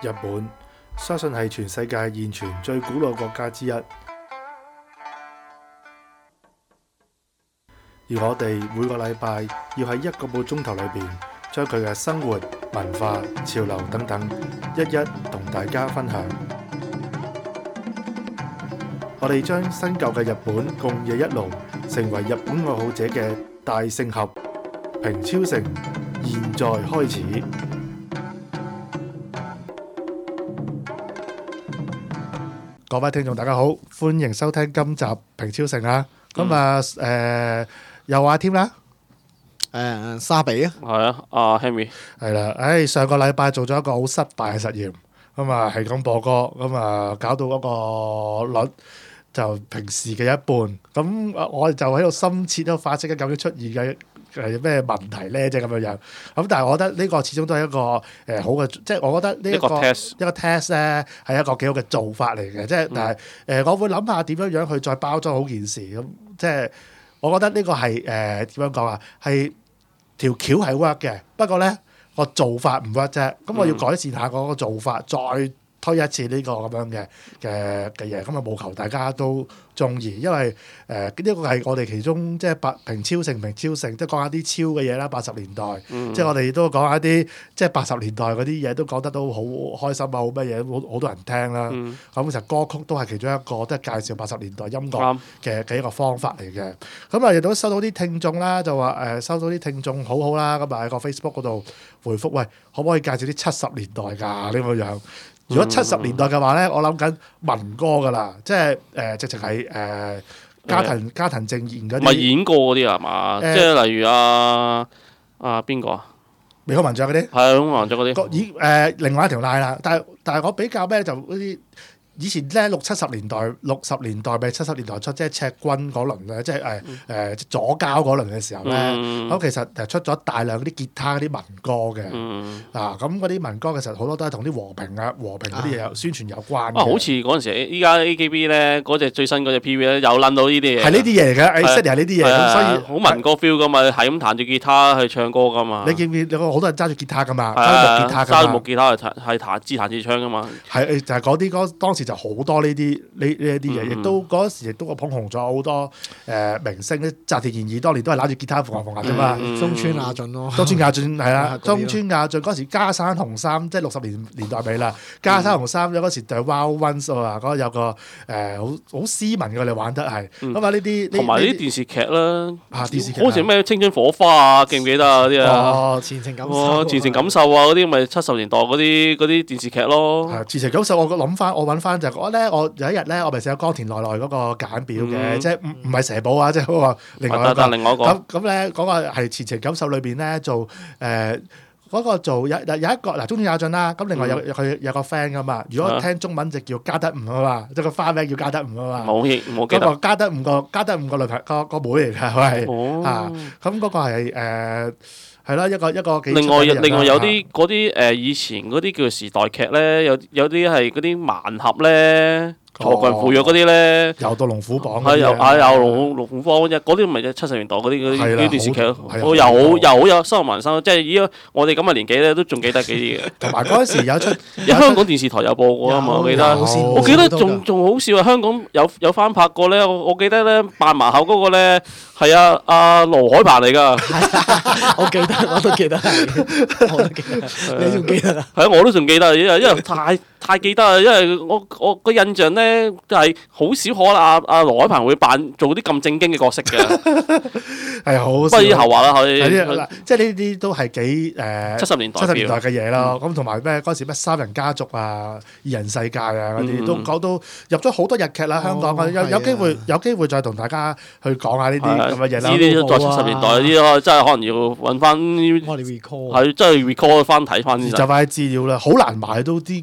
日本相信係全世界現存最古老國家之一，而我哋每個禮拜要喺1個半鐘頭裏邊，將佢嘅生活、文化、潮流等等一一同大家分享。我哋將新舊嘅日本共冶一爐，成為日本愛好者嘅大聖合。平超城現在開始。各位聽眾大家好，歡迎收聽今集平超城啊！咁又阿添啦， 沙比啊， 係啊，阿 Henry 係啦，上個禮拜做咗一個好失敗嘅實驗，咁啊係咁播歌，咁啊搞到嗰個率就平時嘅一半，咁我哋就喺度深切都發析緊究竟出現嘅係咩問題咧？即係咁樣樣。咁但係我覺得呢個始終都係一個好嘅，即係我覺得呢一個 test 咧係一個幾好嘅做法嚟嘅。即係但係我會諗下點樣樣去再包裝好件事。咁即係我覺得呢個係點樣講啊？係條橋係 work 嘅，不過咧個做法唔 work 啫。咁我要改善下嗰個做法，再推一次呢個咁樣嘅嘢，咁啊務求大家都中意，因為呢個係我哋其中即係平超城，即係講下啲超嘅嘢啦。80年代，即係我哋都講下啲即係80年代嗰啲嘢，都講得都好開心啊，好乜嘢，好多人聽啦。咁其實歌曲都係其中一個，都係介紹80年代音樂嘅一個方法嚟嘅。咁啊亦都收到啲聽眾啦，就話收到啲聽眾好好啦，咁啊喺個 Facebook 嗰度回覆，喂，可唔可以介紹啲70年代㗎呢個樣？如果70年代嘅話咧，我諗緊民歌㗎啦，即係直情係加藤正彥嗰啲。 唔係演過嗰啲係嘛？即係例如邊個啊？ 美空文雀嗰啲。係啊，美空文雀嗰啲。 另外一條拉啦，但係我比較咩就嗰啲。以前咧60年代咪70年代出，即係赤軍嗰輪咧，即係左膠嗰輪嘅時候咧，咁其實出咗大量嗰啲吉他嗰啲民歌嘅，咁嗰啲民歌其實好多都係同啲和平嗰啲嘢宣傳有關嘅。 好似嗰陣時，依家 AKB 咧嗰隻最新嗰隻 PV 咧，有撚到呢啲嘢。 係呢啲嘢嚟嘅，exactly係呢啲嘢，咁所以好民歌 feel 噶嘛，係咁彈住吉他去唱歌噶嘛。 你見唔見有好多人揸住吉他噶嘛？ 揸木吉他係彈自唱噶嘛。 係就係嗰啲歌當時就好多呢啲嘢，亦都嗰時亦都捧紅咗好多明星咧。澤田研二當年都係攬住吉他逢下啫嘛。 中村雅俊咯， 中村雅俊係啦，中村雅俊嗰時加山紅衫，即係60年代尾啦。加山紅衫有嗰時就 Wild Ones 啊，嗰有個好斯文嘅，你玩得係咁啊！呢啲同埋啲電視劇啦， 電視劇好似咩青春火花啊，記唔記得啊？嗰啲啊， 前程感受啊，嗰啲咪70年代嗰啲電視劇咯。 前程感受我揾翻就係我有一日咧，我咪寫咗岡田奈奈嗰個簡表嘅，即係唔係蛇寶啊，即係嗰個另外一個。咁咧嗰個係前程感受裏邊咧做嗰個做有一個嗱，中村雅俊啦。咁另外佢有個 friend 噶嘛。如果聽中文就叫加德吾啊嘛，即係個花名叫加德吾啊嘛。 冇記得。 嗰個加德吾個女朋友個妹嚟㗎，係咁嗰個係係啦，一個幾。 另外有啲嗰啲以前嗰啲叫時代劇咧，有啲係嗰啲盲盒咧，何群扶弱嗰啲咧， 又到龍虎榜。 有龍虎榜嗰啲咪70年代嗰啲電視劇咯。又好有深入民心，即係依家我哋咁嘅年紀咧，都仲記得幾啲嘅。 同埋嗰陣時有出香港電視台有播過啊嘛，我記得。我記得仲好笑啊！香港有翻拍過咧，我記得咧扮盲盒嗰個咧係阿盧海鵬嚟㗎。 我都記得，你仲記得啊？ 係啊，我都仲記得，因為太記得啦，因為我個印象咧就係好少可能阿盧海鵬會做啲咁正經嘅角色嘅。 係好。 不過以後話啦，可以即係呢啲都係幾 70年代嘅嘢咯。咁同埋咩嗰時咩三人家族啊、二人世界啊嗰啲都講到入咗好多日劇啦。香港有機會再同大家去講下呢啲咁嘅嘢啦。 呢啲在70年代嗰啲真係可能要揾翻， 我哋 recall 係真係 recall 翻睇翻先。 就快資料啦，好難買到啲劇多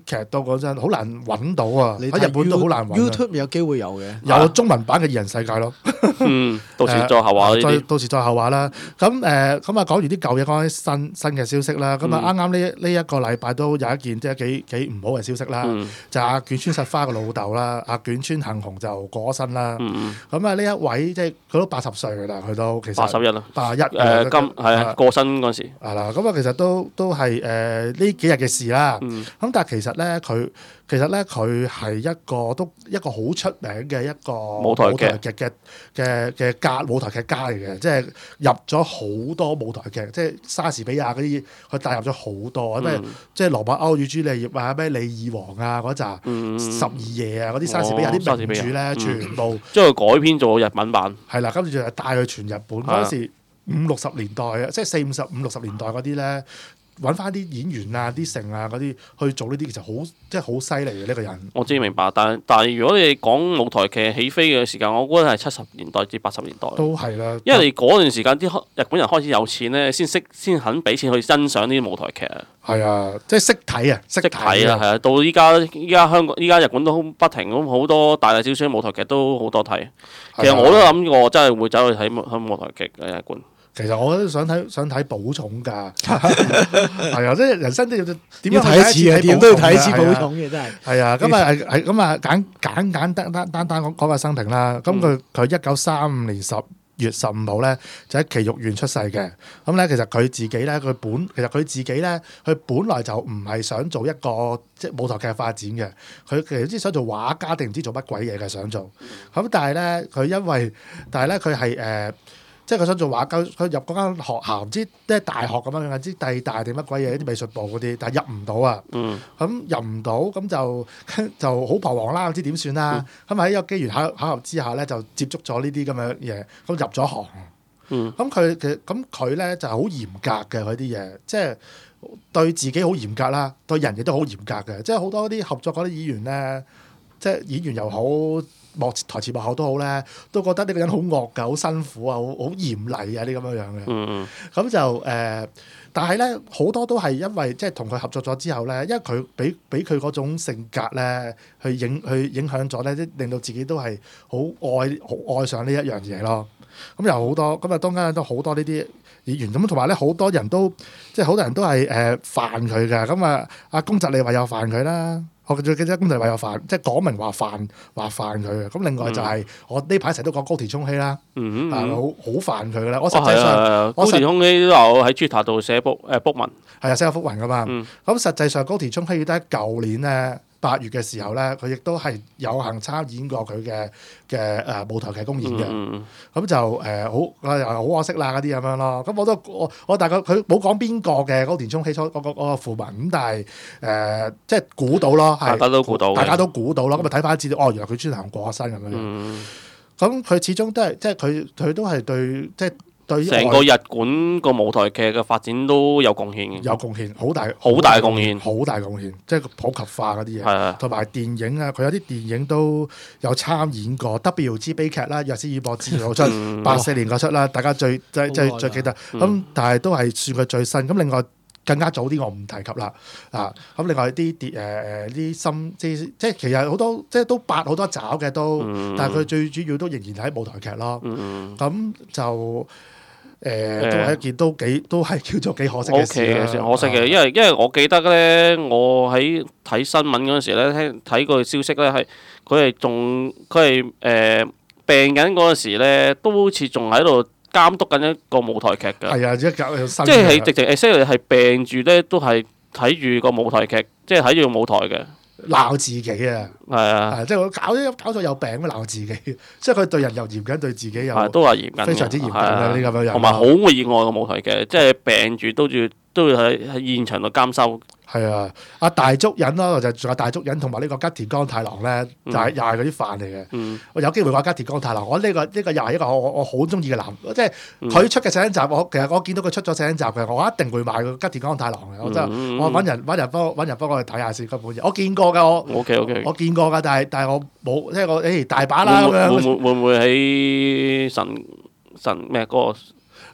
講真，好難揾到啊！ 你喺日本都好難揾啊。 YouTube 有機會有嘅， 有中文版嘅二人世界咯。 到時再後話呢啲。 到時再後話啦。咁講完啲舊嘢，講啲新嘅消息啦。咁啱啱呢一個禮拜都有一件即係幾唔好嘅消息啦。就阿卷川實花嘅老豆啦，阿卷川幸雄就過咗身啦。咁呢一位即係佢都80歲㗎啦，佢都其實 81啦 81 今係啊過身嗰陣時係啦。咁其實都係呢幾日嘅事啦。咁但係其實咧佢係一個好出名嘅一個舞台劇嘅舞台劇家嚟嘅，即係入咗好多舞台劇，即係莎士比亞嗰啲，佢帶入咗好多，即係羅密歐與朱麗葉啊，咩李爾王啊嗰扎，十二夜啊嗰啲莎士比亞啲名著咧，全部將佢改編做日文版。 係啦，跟住就帶去全日本嗰時50-60年代啊，即係40-50-60年代嗰啲咧。揾翻啲演員啊、啲成啊嗰啲去做呢啲，其實好犀利嘅呢個人。 我知明白，但係如果你講舞台劇起飛嘅時間，我覺得係70年代至80年代。 都係啦， 因為嗰段時間啲日本人開始有錢咧，先肯俾錢去欣賞呢啲舞台劇啊。 係啊，即係識睇啊，識睇啊，係啊，到依家香港、依家日本都不停咁好多大大小小舞台劇都好多睇。其實我都諗過真係會走去睇舞台劇嘅日本。 其實我都想睇寶塚㗎，係啊，即係人生都要點樣睇一次嘅，點都要睇一次寶塚嘅，真係。 係啊，咁啊簡單講個生平啦。咁佢1935年10月15號咧就喺埼玉縣出世嘅。咁咧其實佢自己咧佢本來就唔係想做一個即係舞台劇發展嘅，佢其實唔知想做畫家定唔知做乜鬼嘢嘅想做。咁但係咧佢係即係佢想做畫家，佢入嗰間學校唔知即係大學咁樣樣，唔知帝大定乜鬼嘢啲美術部嗰啲，但係入唔到啊。咁入唔到，咁就好彷徨啦，唔知點算啦。咁喺一個機緣巧合之下咧，就接觸咗呢啲咁樣嘢，咁入咗行。咁佢咧就係好嚴格嘅佢啲嘢，即係對自己好嚴格啦，對人亦都好嚴格嘅。即係好多啲合作嗰啲演員咧，即係演員又好。台前幕後都好咧，都覺得呢個人好惡㗎，好辛苦啊，好嚴厲啊，啲咁樣樣嘅。咁就但係咧好多都係因為即係同佢合作咗之後咧，因為佢俾佢嗰種性格咧，去影響咗咧，即令到自己都係好愛上呢一樣嘢咯。咁有好多咁啊，當間都好多呢啲演員咁，同埋咧好多人都即係好多人都係犯佢㗎。咁啊，阿宮澤理惠又犯佢啦。我最記得宮澤理惠有犯，即係講明話犯佢嘅。咁另外就係我呢排成日都講高田充希啦，好犯佢㗎啦。我實際上高田充希都有喺 Twitter 度寫卜文， 係啊，寫個福文㗎嘛。咁實際上高田充希都喺舊年咧8月嘅時候咧，佢亦都係有幸參演過佢嘅舞台劇公演嘅。咁就好可惜啦嗰啲咁樣咯。咁我大概佢冇講邊個嘅高田充希嗰個訃聞，咁但係即係估到咯， 大家都估到咯。咁啊睇翻資料，原來佢專行過身咁樣。咁佢始終都係即係佢都係對即係。 成個日本個舞台劇嘅發展都有貢獻嘅， 有貢獻，好大貢獻， 好大貢獻，即係普及化嗰啲嘢，同埋電影啊，佢有啲電影都有參演過 W.G. 悲劇啦，《若斯與博士》嗰出84年嗰出啦，大家最記得。咁但係都係算佢最新。咁另外更加早啲我唔提及啦。咁另外啲新即係其實好多即係都八好多爪嘅都，但係佢最主要都仍然喺舞台劇咯。咁就。都係一件都係叫做幾可惜嘅事啦。 可惜嘅，因為我記得咧，我喺睇新聞嗰陣時咧，睇個消息咧係佢係病緊嗰陣時咧，都好似仲喺度監督緊一個舞台劇㗎。係啊，即係直情係病住咧，都係睇住個舞台劇，即係睇住個舞台嘅。 鬧自己啊！ 係啊， 即係佢搞咗有病咁鬧自己，即係佢對人又嚴謹，對自己又都係嚴謹， 非常之嚴謹嘅呢咁樣樣。 同埋好熱愛個舞台劇，即係病住都要喺現場度監修。 係啊，阿大竹忍咯，就仲有大竹忍同埋呢個吉田鋼太郎咧，又係嗰啲飯嚟嘅。我有機會話吉田鋼太郎，我呢個又係一個我好中意嘅男，即係佢出嘅寫真集，其實我見到佢出咗寫真集嘅，我一定會買個吉田鋼太郎嘅。我真係我揾人幫我去睇下先嗰本嘢，我見過㗎我見過㗎，但係我冇，即係我大把啦咁樣。 會唔會喺神咩嗰個？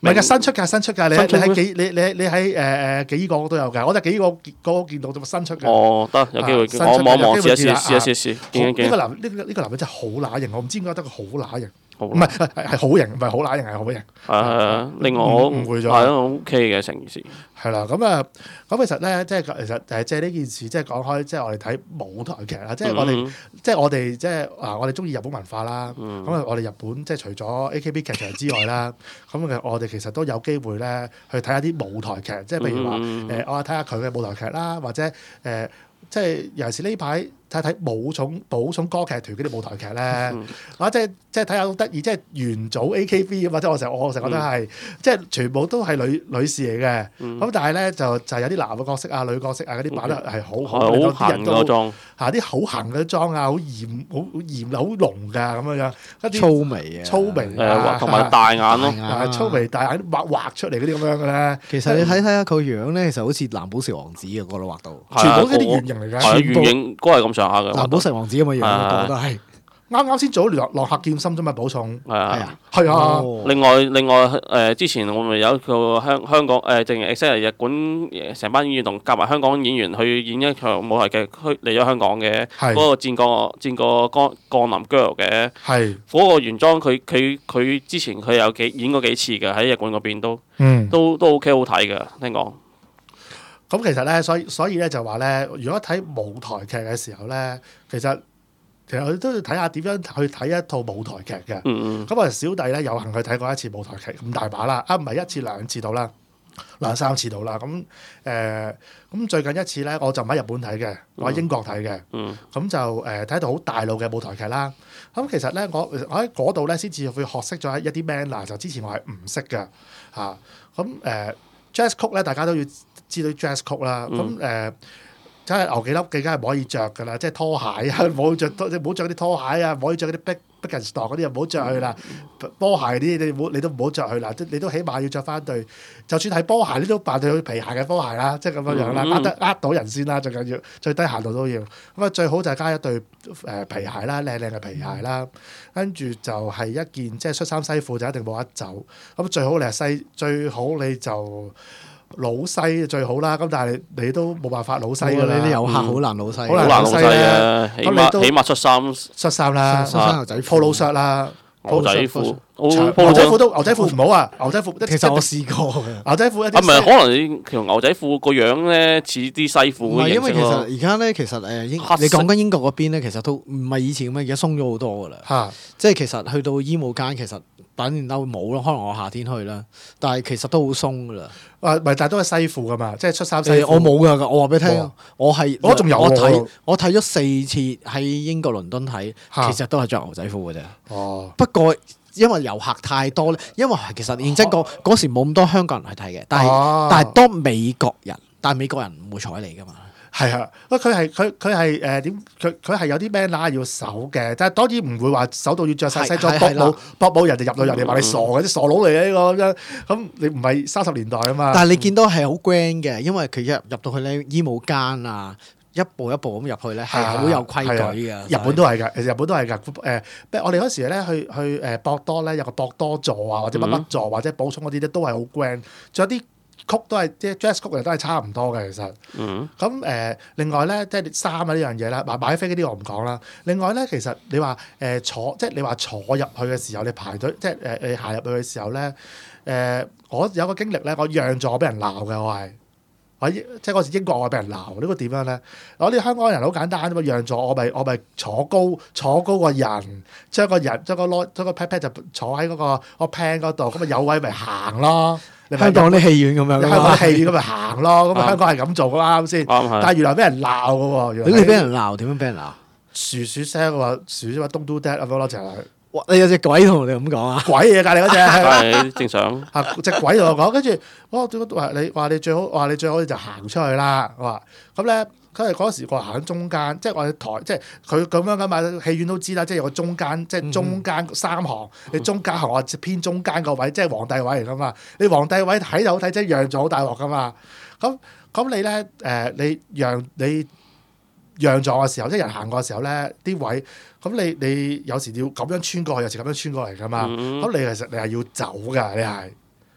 係㗎，新出㗎，你新出喺你喺幾個都有㗎，我哋幾個嗰個見到新出嘅。 哦，得有機會見，我望一望試一試，見一見。 呢個男人真係好乸型，我唔知點解得佢好乸型， 好唔係係好型，唔係好乸型係好型。 另外我誤會咗係咯 OK 嘅成件事。 係啦，咁其實咧，即係即係呢件事，即係講開，即係我哋睇舞台劇啦，即係我哋中意日本文化啦。咁我哋日本即係除咗 AKB 劇場之外啦，咁我哋其實都有機會咧去睇下啲舞台劇，即係譬如話我睇下佢嘅舞台劇啦，或者即係尤其是呢排睇寶塚歌劇團嗰啲舞台劇咧，即係睇下好得意，即係元祖 AKB 或者我成日覺得係即係全部都係女士嚟嘅，咁但係咧就係有啲男嘅角色啊、女角色啊嗰啲扮得係好行嗰裝嚇啲好行嗰啲妝啊，好嚴好濃㗎咁樣，跟住粗眉同埋大眼咯， 粗眉大眼畫出嚟嗰啲咁樣嘅咧。 其實你睇下佢樣咧，其實好似藍寶石王子嘅嗰度畫到， 全部嗰啲圓形嚟㗎， 圓形都係咁上下嘅。 藍寶石王子咁嘅樣，我覺得係。 啱先做咗浪客劍心啫嘛，寶塚係啊。 另外之前我咪有一個香港淨係 exactly 日本成班演員同夾埋香港演員去演一場舞台劇，嚟咗香港嘅嗰個戰國降臨 girl 嘅，嗰個原裝佢之前佢有演過幾次嘅，喺日本嗰邊都 OK 好睇嘅，聽講。 咁其實咧，所以咧就話咧，如果睇舞台劇嘅時候咧，其實我哋都要睇下點樣去睇一套舞台劇嘅。咁我哋小弟咧有幸去睇過一次舞台劇，咁大把啦，唔係一次兩次到啦，2-3次到啦。咁最近一次咧，我就唔喺日本睇嘅，我喺英國睇嘅。咁就睇到好大路嘅舞台劇啦。咁其實咧，我喺嗰度咧先至會學識咗一啲 manner，就之前我係唔識嘅嚇。Jazz 曲咧，大家都要知道 Jazz 曲啦。真係牛幾粒嘅，梗係唔可以着㗎啦，即係拖鞋啊，唔好着啲拖鞋啊，唔可以着嗰啲 Birkenstock 嗰啲，唔好着去啦。波鞋啲你都唔好着去啦，你都起碼要着翻對，就算係波鞋，你都扮對皮鞋嘅波鞋啦，即係咁樣樣啦，呃到人先啦，最緊要最低限度都要。咁啊，最好就係加一對皮鞋啦，靚嘅皮鞋啦，跟住就係一件即係恤衫西褲就一定冇得走。咁最好你係最好你就老西最好啦，咁但係你都冇辦法老西㗎啦。 你啲遊客好難老西， 好難老西啊！起碼恤衫啦， 牛仔褲、 polo shirt 啦， 牛仔褲， 牛仔褲唔好啊！牛仔褲其實我試過嘅牛仔褲一啲。 唔係可能你條牛仔褲個樣咧似啲西褲嘅形式咯。 因為其實而家咧，其實你講緊英國嗰邊咧，其實都唔係以前咁樣，而家鬆咗好多㗎啦。即係其實去到衣帽間，其實打件褸冇咯，可能我夏天去啦，但係其實都好鬆㗎啦。 但係都係西褲㗎嘛，即係恤衫西褲。 我冇㗎，我話俾你聽，我仲有我睇咗4次喺英國倫敦睇，其實都係着牛仔褲㗎啫。不過因為遊客太多咧，因為其實認真講嗰時冇咁多香港人去睇嘅，但係多美國人，但係美國人唔會睬你㗎嘛。 係啊，佢係點？佢係有啲 manner 要守嘅，但係當然唔會話守到要着晒西裝搏冇人哋入到人哋話你傻嘅，啲傻佬嚟嘅呢個咁樣。咁你唔係30年代啊嘛？ 但係你見到係好 grand 嘅，因為佢入到去咧衣帽間啊，一步一步咁入去咧係好有規矩嘅。 日本都係㗎，其實日本都係㗎。我哋嗰時咧去博多咧有個博多座啊，或者乜座或者寶塚嗰啲咧都係好 grand，仲有啲曲都係即係 jazz 曲嚟，都係差唔多嘅其實。咁另外咧，即係衫啊呢樣嘢啦，買飛嗰啲我唔講啦。另外咧，其實你話坐入去嘅時候，你排隊即係你行入去嘅時候咧，我有個經歷咧，我讓座俾人鬧嘅，即係嗰時英國我俾人鬧，呢個點樣咧？我哋香港人好簡單啫嘛，讓座我咪坐高個人，將個 pat pat 就坐喺嗰個 pan 嗰度，咁咪有位咪行咯。 香港啲戲院咁樣， 香港啲戲院咁咪行咯，咁香港係咁做㗎啱先。但係原來俾人鬧㗎喎。 你俾人鬧點樣俾人鬧？ 薯聲喎，薯啫嘛，don't do that 咁樣咯，就係。 你有隻鬼同你咁講啊？ 鬼嘢隔離嗰隻係正常。 隻鬼同我講，跟住我話你最好你就行出去啦。我話咁咧，佢係嗰時我行喺中間，即係我台，即係佢咁樣㗎嘛。戲院都知啦，即係有個中間，即係中間3行，你中間行我偏中間個位，即係皇帝位嚟㗎嘛。你皇帝位睇就好睇，即係讓咗好大鑊㗎嘛。咁你咧你讓座嘅時候，即係人行過嘅時候咧，啲位咁你有時要咁樣穿過去，有時咁樣穿過嚟㗎嘛。咁你其實你係要走㗎，你係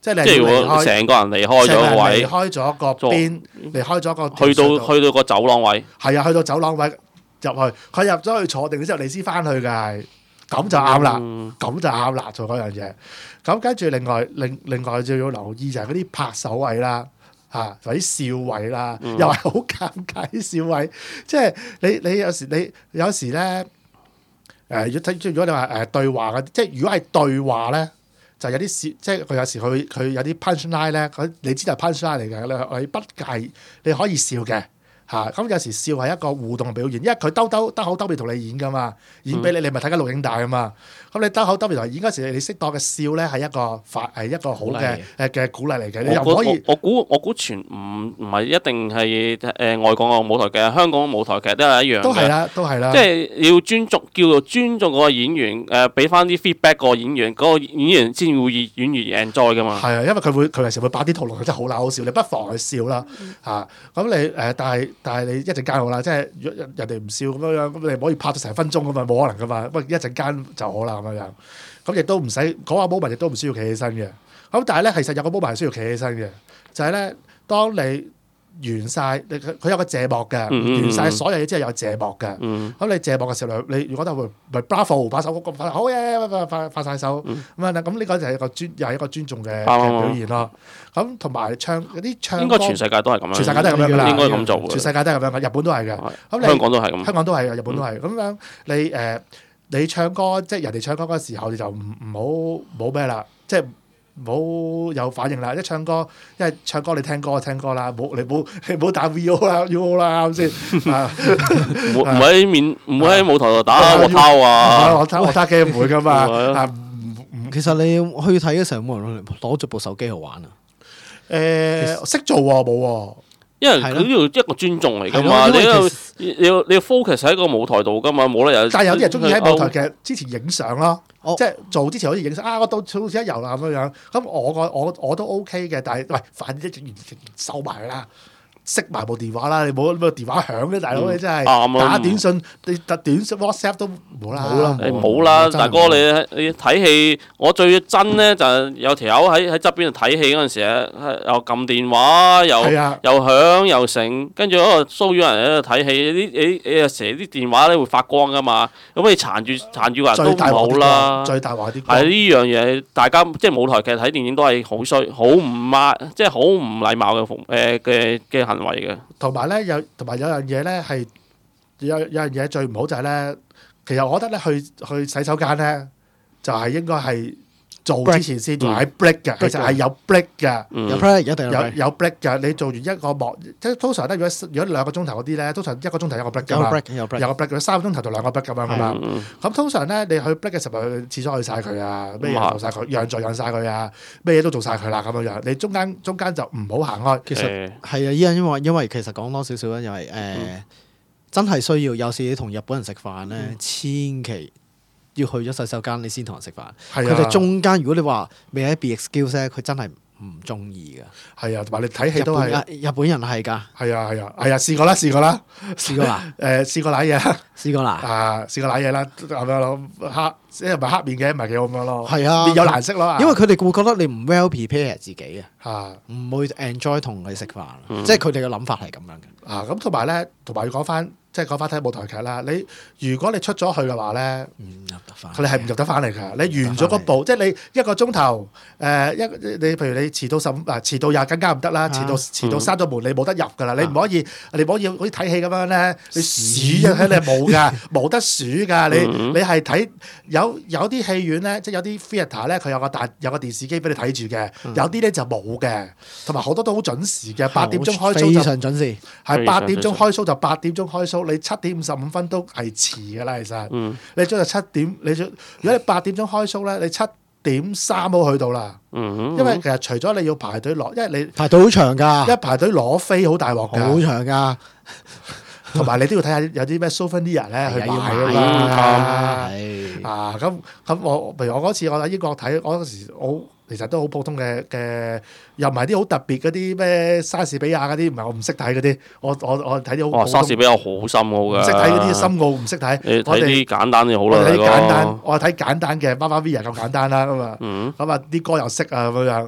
即係即係如果成個人離開咗個位， 離開咗個邊，離開咗個去到個走廊位， 係啊，去到走廊位入去，佢入咗去坐定之後，你先翻去㗎，咁就啱啦，咁就啱啦，做嗰樣嘢。咁跟住另外就要留意就係嗰啲拍手位啦。嚇，或者笑位啦，又係好尷尬啲笑位，即係你有時咧如果你話對話嘅，即係如果係對話咧，就有啲笑，即係佢有時佢有啲 punchline 咧，你知道係 punchline 嚟嘅，你不介你可以笑嘅嚇。咁有時笑係一個互動表現，因為佢兜口兜面同你演噶嘛，演俾你咪睇緊錄影帶啊嘛。咁你兜口兜面同演嗰時，你適當嘅笑咧係一個好嘅鼓勵嚟嘅。你又唔可以， 我估全唔係一定係外國嘅舞台劇，香港嘅舞台劇都係一樣嘅。都係啦。即係要叫做尊重嗰個演員，俾翻啲 feedback 個演員，嗰個演員先會越 enjoy 噶嘛。 係啊，因為佢有時會擺啲套路，真係好鬧好笑，你不妨去笑啦嚇。咁你但係你一陣間好啦，即係人哋唔笑咁樣，咁你唔可以拍到成分鐘噶嘛，冇可能噶嘛。不過一陣間就好啦。咁樣，咁亦都唔使講話 moment，亦都唔需要企起身嘅。咁但係咧，其實有個 moment 係需要企起身嘅，就係咧，當你完晒，佢有個謝幕嘅，完晒所有嘢之後有謝幕嘅。咁你謝幕嘅時候，你如果得咪 bravo，把手好嘢，發晒手咁啊！咁呢個就係又係一個尊重嘅表現咯。咁同埋唱嗰啲唱歌， 應該全世界都係咁樣， 全世界都係咁樣噶啦， 應該咁做。 全世界都係咁樣嘅，日本都係嘅。咁香港都係咁， 香港都係嘅，日本都係咁樣。你唱歌，即係人哋唱歌嗰時候，你就唔好咩啦，即係唔好有反應啦。一唱歌，因為唱歌你聽歌就聽歌啦，你唔好打 VO 啦，UO 啦，啱先。唔會喺舞台度打鑊拋啊， 鑊拋機唔會噶嘛。 其實你去睇嘅時候，冇人攞住部手機去玩啊？ 識做喎，冇喎。 因為佢呢度一個尊重嚟㗎嘛，你要 focus 喺個舞台度㗎嘛，冇理由。 但係有啲人中意喺舞台劇之前影相咯，即係做之前好似影相我到好似一遊啦咁樣。咁我都 OK 嘅，但係喂，快啲整完收埋啦。熄埋部電話啦！你冇電話響嘅大佬，你真係打短信，你短信 WhatsApp 都冇啦。 冇啦，大哥你睇戲，我最憎咧就係有條友喺側邊度睇戲嗰陣時咧，又撳電話，又響又成，跟住嗰個騷擾人喺度睇戲，你有時啲電話咧會發光噶嘛，咁你纏住個人都唔好啦。 最大話啲係呢樣嘢，大家即係舞台劇睇電影都係好衰，好唔即係好唔禮貌嘅行為嘅。同埋咧，有樣嘢咧係有樣嘢最唔好就係咧，其實我覺得咧去洗手間咧就係應該係做之前先同埋喺 break 嘅，其實係有 break 嘅， 有 break 一定有 break 嘅。你做完一個幕，即係通常咧，如果2個鐘頭嗰啲咧，通常1個鐘頭一個 break 㗎嘛，有個 break， 3個鐘頭就2個 break 咁樣㗎嘛。咁通常咧，你去 break 嘅時候，去廁所去晒佢啊，咩嘢做晒佢，讓晒佢啊，咩嘢都做晒佢啦咁樣樣。你中間就唔好行開。 其實係啊，因為其實講多少少咧，因為真係需要。有時你同日本人食飯咧，千祈要去咗洗手間，你先同人食飯。佢哋中間如果你話未喺 be excuse 咧，佢真係唔中意㗎。係啊，同埋你睇戲都係日本人係㗎。係啊，試過啦。試過啦。試過瀨嘢啦。試過啦。試過瀨嘢啦，咁樣咯，即係唔係黑面嘅，唔係幾好咁樣咯。係啊，面有難色咯。因為佢哋會覺得你唔 well prepare 自己啊，唔會 enjoy 同你食飯。即係佢哋嘅諗法係咁樣嘅。咁同埋咧，要講翻。即係講翻睇舞台劇啦，如果你出咗去嘅話咧，佢哋係唔入得翻嚟㗎。你完咗嗰步，即係你1個鐘頭，你譬如你遲到遲到20更加唔得啦，遲到閂咗門，你冇得入㗎啦。你唔可以好似睇戲咁樣咧，你數啊，你係冇㗎，冇得數㗎。你係睇有啲戲院咧，即係有啲 theatre 咧，佢有個電視機俾你睇住嘅，有啲咧就冇嘅，同埋好多都好準時嘅，8點鐘開 show 就非常準時，係8點鐘開 show就8點鐘開 show。你7點55分都係遲㗎啦，其實。你將就7點，如果你8點鐘開 show 咧，你7點3都去到啦。因為其實除咗你要排隊攞，因為你排隊好長㗎，一排隊攞飛好大鑊㗎，好長㗎。同埋你都要睇下有啲咩 souvenir 咧去買㗎嘛。咁我譬如我嗰次我喺英國睇，我嗰時其實都好普通嘅，又唔係啲好特別嗰啲咩莎士比亞嗰啲，唔係我唔識睇嗰啲。我睇啲好。莎士比亞好深奧㗎。唔識睇嗰啲深奧，唔識睇。你睇啲簡單嘅好啦。我睇簡單嘅，媽媽 V 咁簡單啦咁啊。咁啊啲歌又識啊咁樣。咁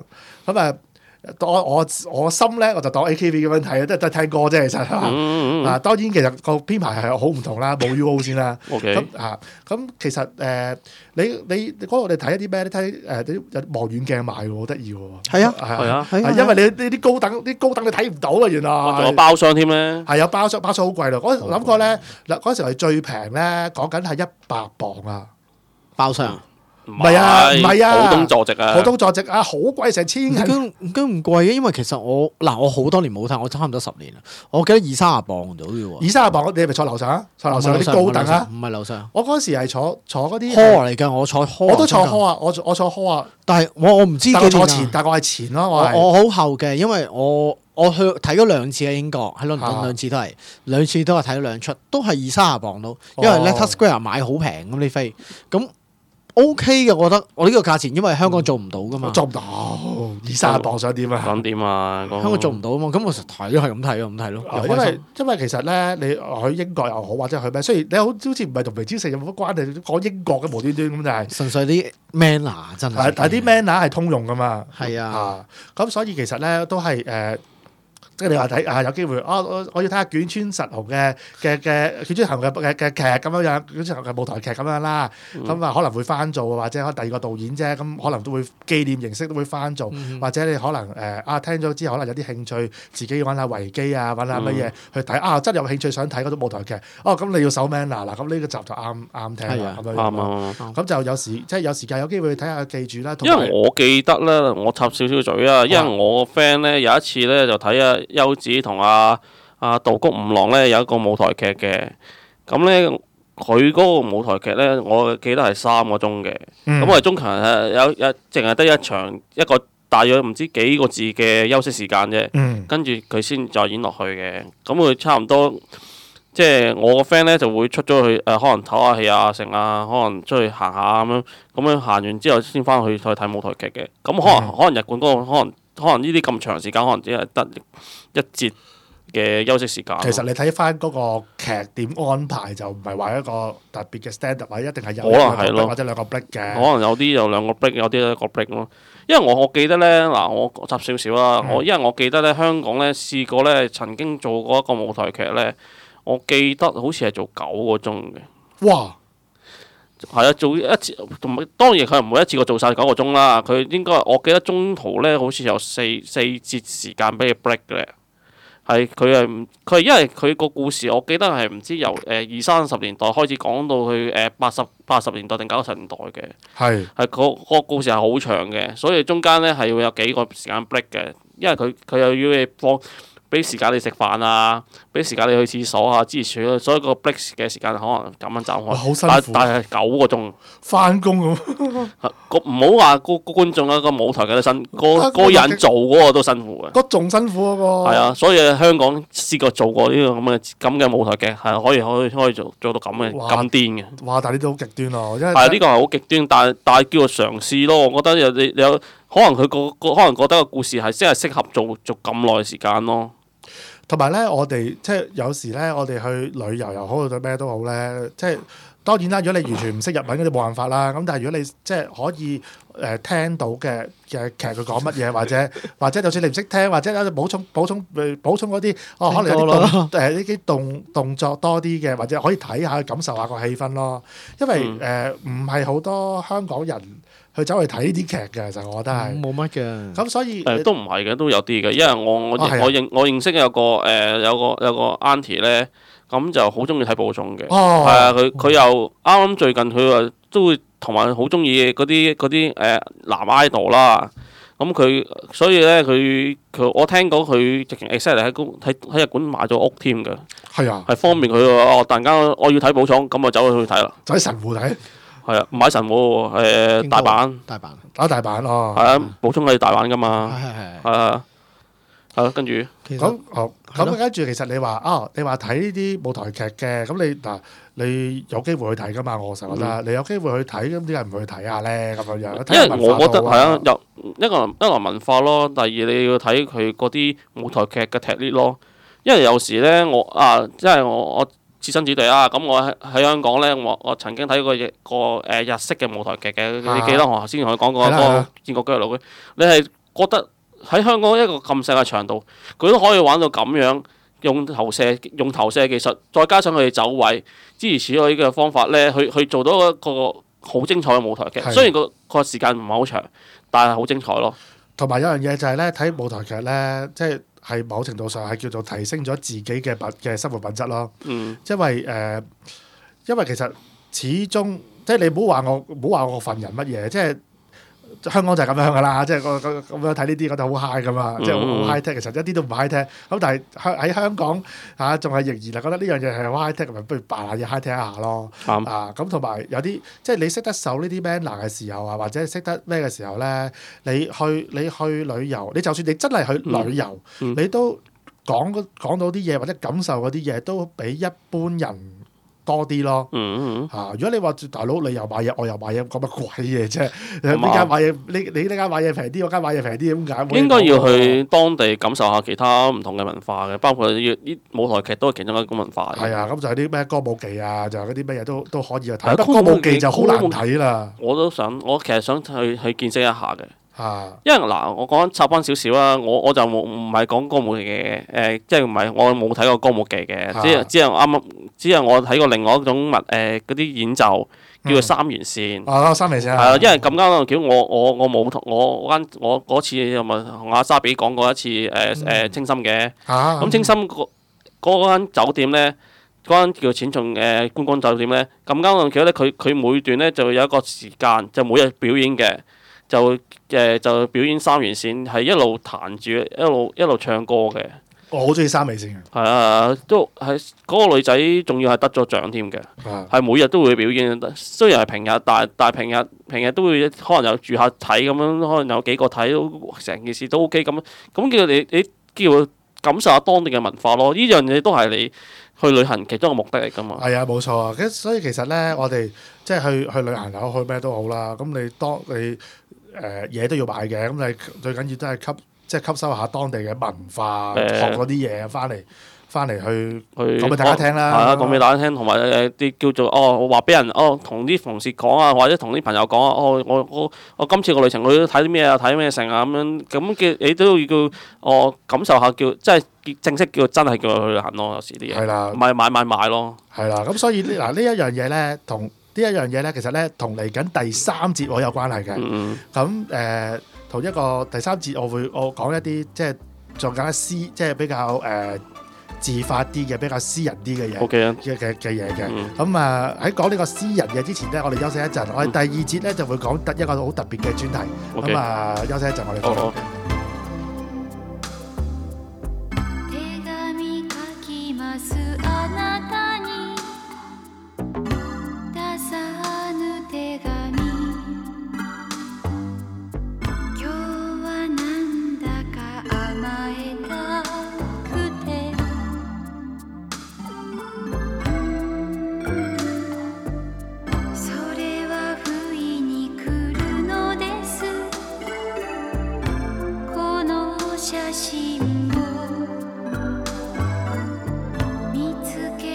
咁啊。我心咧我就當 AKB 咁樣睇啊，都係聽歌啫，其實當然其實個編排係好唔同啦，冇 UO 先啦。咁其實你嗰度你睇一啲咩？你睇啲望遠鏡賣喎，好得意喎。 係啊係啊， 因為你啲高等你睇唔到啊，原來。 仲有包廂添咧。 係有包廂好貴咯。我諗過咧嗰時係最平咧，講緊係100磅啊， 包廂。 唔係啊， 普通坐席啊， 普通坐席啊，好貴成千銀。 咁唔貴嘅，因為其實我好多年冇睇，我差唔多10年啦。我記得20-30磅到嘅喎。 20-30磅，你係咪坐樓上啊？坐樓上啲高等啊？ 唔係樓上。 我嗰時係坐嗰啲 hall 嚟㗎，我坐 hall。 我都坐 hall 啊，我坐 hall 啊。 但係我唔知幾坐前，但係我係前咯，我好後嘅，因為我去睇咗2次喺英國，喺倫敦2次都係睇咗2出，都係20-30磅到。因為 Leicester Square 買好平咁啲飛，咁。OK 嘅，我覺得我呢個價錢，因為香港做唔到噶嘛， 做唔到20-30磅想點啊？ 想點啊？ 香港做唔到啊嘛，咁我實睇都係咁睇咯。 因為其實咧，你去英國又好，或者去咩？雖然你好似唔係同明知成有冇乜關係，講英國嘅無端端咁就係純粹啲 manner 真係。 但係啲 manner 係通用噶嘛。 係啊。 咁所以其實咧都係即係你話睇有機會我要睇下卷川實雄嘅卷川實雄嘅劇咁樣樣，卷川實雄嘅舞台劇咁樣啦。咁啊可能會翻做，或者可能第二個導演啫。咁可能都會紀念形式都會翻做，或者你可能聽咗之後可能有啲興趣，自己揾下維基啊，揾下乜嘢去睇真有興趣想睇嗰種舞台劇。咁你要守 manner 嗱，咁呢個集就啱聽啦。啱。咁就有時間有機會睇下，記住啦。 因為我記得咧，我插少少嘴啊，因為我個 friend 咧有一次咧就睇優子同阿道谷五郎咧有一個舞台劇嘅，咁咧佢嗰個舞台劇咧，我記得係3個鐘嘅，咁我哋中場有淨係得一場一個大約唔知幾個字嘅休息時間啫，跟住佢先再演落去嘅，咁佢差唔多即係我個 friend 咧就會出咗去可能唞下氣啊成啊，可能出去行下咁樣行完之後先翻去再睇舞台劇嘅，咁可能日本嗰個可能呢啲咁長時間，可能只係得1節嘅休息時間。 其實你睇翻嗰個劇點安排，就唔係話一個特別嘅 stand up，或者一定係有2個 break 或者2個 break 嘅。 可能有啲有2個 break，有啲1個 break 咯。因為我記得咧，我插少少啦。因為我記得咧，香港咧試過咧曾經做過一個舞台劇咧，我記得好似係做9個鐘嘅。 哇！ 係啊，做一次，同埋當然佢唔會一次過做晒9個鐘啦。佢應該我記得中途咧，好似有四節時間俾你 break 嘅。係佢係因為佢個故事，我記得係唔知由20-30年代開始講到去80年代定90年代嘅。係個故事係好長嘅，所以中間咧係會有幾個時間 break 嘅，因為佢又要你放。俾時間你食飯啊，俾時間你去廁所啊，諸如此類，所以個 break 嘅時間可能咁樣斬開。 好辛苦。 但係9個鐘。翻工咁。 唔好話個觀眾啊，個舞台劇都辛，個人做嗰個都辛苦嘅。 仲辛苦嗰個。 係啊，所以香港試過做過呢個咁嘅舞台劇，係可以做到咁癲嘅。 哇！但係呢啲好極端咯，因為係呢個係好極端，但係叫做嘗試咯。我覺得你有可能佢可能覺得個故事係真係適合做咁耐時間咯。 同埋咧，我哋即係有時咧，我哋去旅遊又好，對咩都好咧，即係當然啦。如果你完全唔識日文嗰啲冇辦法啦。咁但係如果你即係可以聽到嘅劇佢講乜嘢，或者就算你唔識聽，或者補充嗰啲可能有啲呢啲動作多啲嘅，或者可以睇下感受下個氣氛咯。因為唔係好多香港人去走去睇呢啲劇嘅，其實我覺得係冇乜嘅。咁所以都唔係嘅，都有啲嘅。因為我認識有個 auntie 咧，咁就好中意睇寶塚嘅。係啊，佢又啱最近佢話都會同埋好中意嗰啲男 idol 啦。咁佢所以咧佢我聽講佢直情 exactly 喺日本買咗屋添嘅。係啊，係方便佢喎。突然間我要睇寶塚，咁就走去睇啦。 就喺神戶睇。係啊，唔係神戶大阪。 大阪哦。 係啊，寶塚喺大阪㗎嘛。係啊。係咯，跟住咁跟住，其實你話你話睇呢啲舞台劇嘅，咁你有機會去睇噶嘛？我成日覺得你有機會去睇，咁點解唔去睇下咧？咁樣因為我覺得係啊，一來文化咯，第二你要睇佢嗰啲舞台劇嘅踢裂咯。因為有時咧，即係我設身處地啊，咁我喺香港咧，我曾經睇過個日式嘅舞台劇嘅，你記得我頭先同佢講過嗰個《戰國巨鹿》，你係覺得喺香港一個咁細嘅場度，佢都可以玩到咁樣，用投射嘅技術，再加上佢哋走位諸如此類嘅方法咧，去做到一個好精彩嘅舞台劇。雖然個時間唔係好長，但係好精彩咯。 同埋有樣嘢就係咧，睇舞台劇咧，即係某程度上係叫做提升咗自己嘅生活品質咯。因為其實始終即係你唔好話我份人乜嘢，即係香港就係咁樣噶啦，即係咁樣睇呢啲覺得好 high 噶嘛，即係好 high tech，其實一啲都唔 high tech。咁但係喺香港仲係仍然係覺得呢樣嘢係好 high tech，咪不如扮下嘢 high tech 一下咯。咁同埋有啲即係你識得守呢啲 manner 嘅時候啊，或者識得咩嘅時候咧，你去旅遊，你就算你真係去旅遊，你都講到啲嘢或者感受嗰啲嘢，都比一般人多啲咯。如果你話大佬你又買嘢，我又買嘢，講乜鬼嘢啫？呢間買嘢，你呢間買嘢平啲，嗰間買嘢平啲，點解？ 應該要去當地感受下其他唔同嘅文化嘅，包括啲舞台劇都係其中一種文化。 係啊，咁就係啲咩歌舞伎啊，就係嗰啲咩嘢都可以去睇。不過歌舞伎就好難睇啦。我其實想去見識一下嘅。因為嗱，我講插翻少少啦，我就唔係講歌舞伎嘅，即係唔係我冇睇過歌舞伎嘅，只係我睇過另外一種嗰啲演奏叫做三元線。 三元線係啊，因為咁啱巧我冇同我嗰次又咪同阿沙比講過一次清心嘅。咁清心嗰間酒店咧，嗰間叫淺松觀光酒店咧，咁啱巧咧，佢每段咧就有一個時間，就每日表演嘅。就表演三元線，係一路彈住，一路唱歌嘅。 我好中意三味線嘅。 係啊，都係嗰個女仔，仲要係得咗獎添嘅。係每日都會表演，雖然係平日，但係平日都會可能有住客睇咁樣，可能有幾個睇都成件事都 OK 咁。咁叫你叫感受下當地嘅文化咯。呢樣嘢都係你去旅行其中一個目的嚟㗎嘛。係啊， 冇錯啊。所以其實咧，我哋即係去旅行又好，去咩都好啦。咁你嘢都要買嘅，咁你最緊要都係吸收下當地嘅文化，學嗰啲嘢翻嚟去講俾大家聽啦。係啊， 講俾大家聽，同埋啲叫做我話俾人同啲同事講啊，或者同啲朋友講啊，我今次個旅程去睇啲咩啊，睇咩成啊咁樣，咁你都要叫感受下，即係正式真係叫佢去旅行咯。有時啲嘢係啦，唔係買咯。 係啦，咁所以嗱呢一樣嘢咧，呢一樣嘢咧，其實咧同嚟緊第三節我有關係嘅。咁同一個第三節我講一啲即係仲更加即係比較自發啲嘅、比較私人啲嘅嘢嘅嘢嘅。咁喺講呢個私人嘅之前咧，我哋休息一陣。我哋第二節咧就會講一個好特別嘅專題。咁休息一陣，我哋翻嚟。 写真を見つけ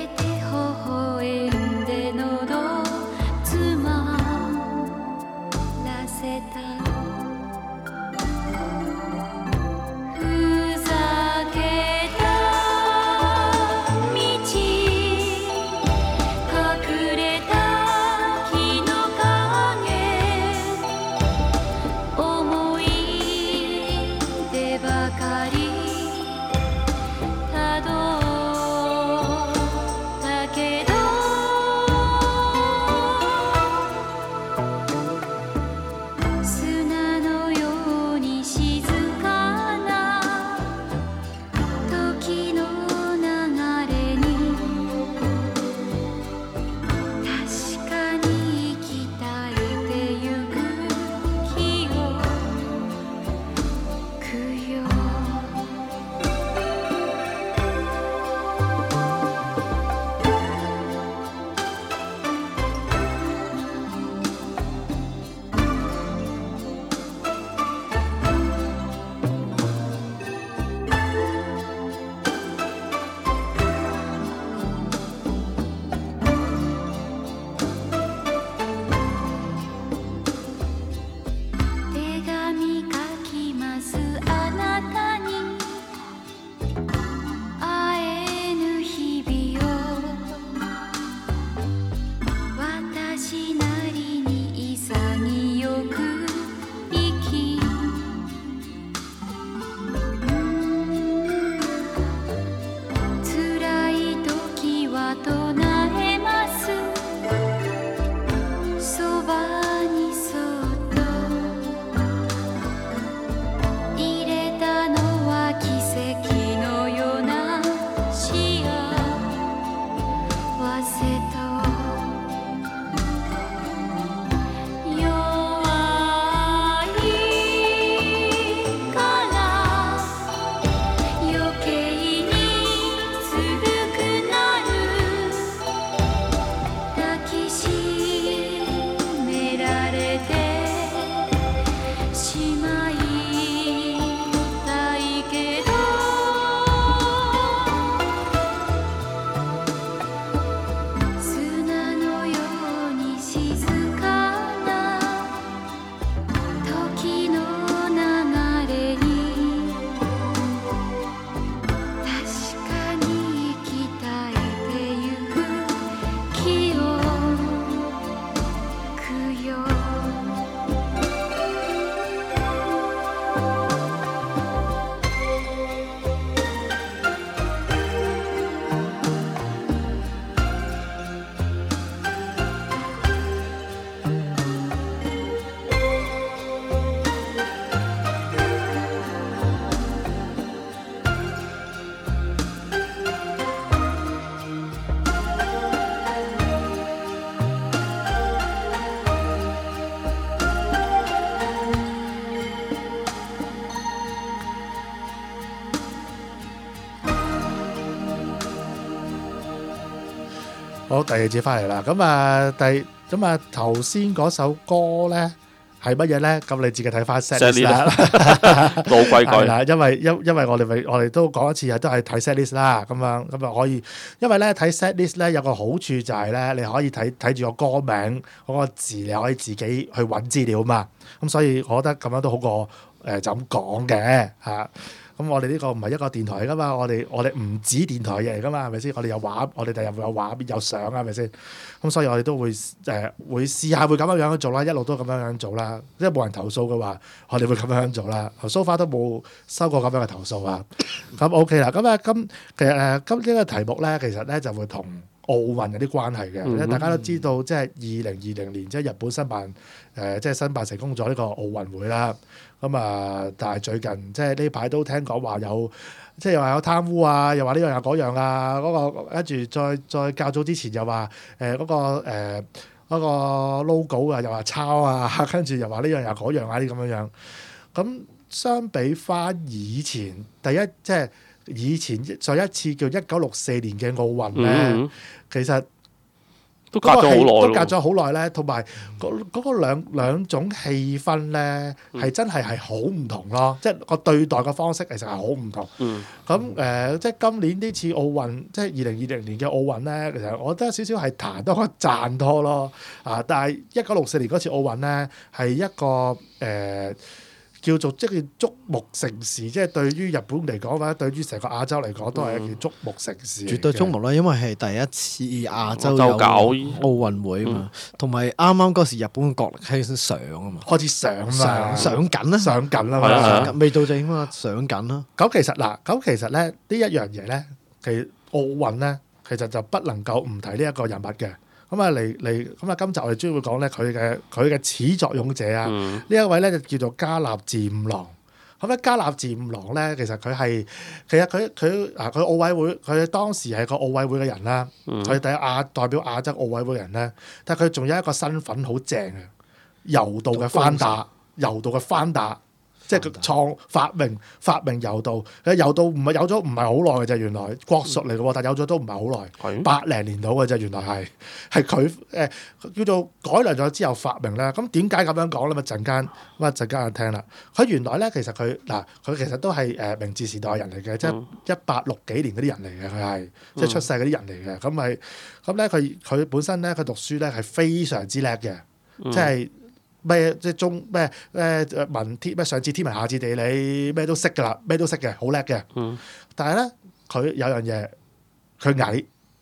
好，第二節翻嚟啦。咁啊頭先嗰首歌咧係乜嘢咧？咁你自己睇翻 set list 啦。 老規矩啦，因為我哋都講一次都係睇 set list 啦。咁啊可以，因為咧睇 set list 咧有個好處就係咧，你可以睇住個歌名嗰個字，你可以自己去揾資料嘛。咁所以我覺得咁樣都好過就咁講嘅嚇。咁我哋呢個唔係一個電台嚟噶嘛，我哋唔止電台嘢嚟噶嘛，係咪先？我哋有畫，我哋第日會有畫面有相啊，係咪先？咁所以我哋都會會試下會咁樣去做啦，一路都咁樣做啦。即係冇人投訴嘅話，我哋會咁樣做啦。so far 都冇收過咁樣嘅投訴啊。咁 OK 啦。咁其實今呢個題目咧，其實咧就會同奧運有啲關係嘅。因為大家都知道，即係2020年即係日本申辦即係申辦成功咗呢個奧運會啦。但係最近即係呢排都聽講話有，即係又話有貪污啊，又話呢樣又嗰樣啊，跟住再較早之前又話嗰個 logo 啊，又話抄啊，跟住又話呢樣又嗰樣啊啲咁樣。咁相比翻以前即係以前上一次叫1964年嘅奧運咧，其實都隔咗好耐咧，同埋嗰個兩種氣氛咧係真係好唔同咯，即係個對待嘅方式其實係好唔同。即係今年呢次奧運，即係2020年嘅奧運咧，其實我覺得少少係彈多過讚多咯。但係1964年嗰次奧運咧係一個叫做即係矚目盛事，即係對於日本嚟講或者對於成個亞洲嚟講都係一件矚目盛事。 絕對矚目啦，因為係第一次亞洲有奧運會啊嘛，同埋啱啱嗰時日本嘅國力開始上啊嘛， 開始上緊啦嘛， 未到正啊嘛，上緊啦。 咁其實咧呢一樣嘢咧，其實奧運咧其實就不能夠唔提呢一個人物嘅。咁今集我哋主要會講咧佢嘅始作俑者啊，呢一位咧就叫做加納治五郎。咁咧加納治五郎咧，其實佢奧委會，佢當時係個奧委會嘅人啦，佢代表亞洲奧委會嘅人咧，但係佢仲有一個身份好正嘅，柔道嘅翻打。即係佢發明柔道，柔道唔係有咗唔係好耐嘅啫，原來國術嚟嘅喎，但係有咗都唔係好耐，80年到嘅啫，原來係佢叫做改良咗之後發明咧。咁點解咁樣講咧？陣間就聽啦。佢原來咧其實佢其實都係明治時代人嚟嘅，即係1860幾年嗰啲人嚟嘅，佢係即係出世嗰啲人嚟嘅。咁咧佢本身咧佢讀書咧係非常之叻嘅，即係。即係文天上至天文下至地理咩都識㗎啦，咩都識嘅，好叻嘅。但係咧佢有樣嘢，佢矮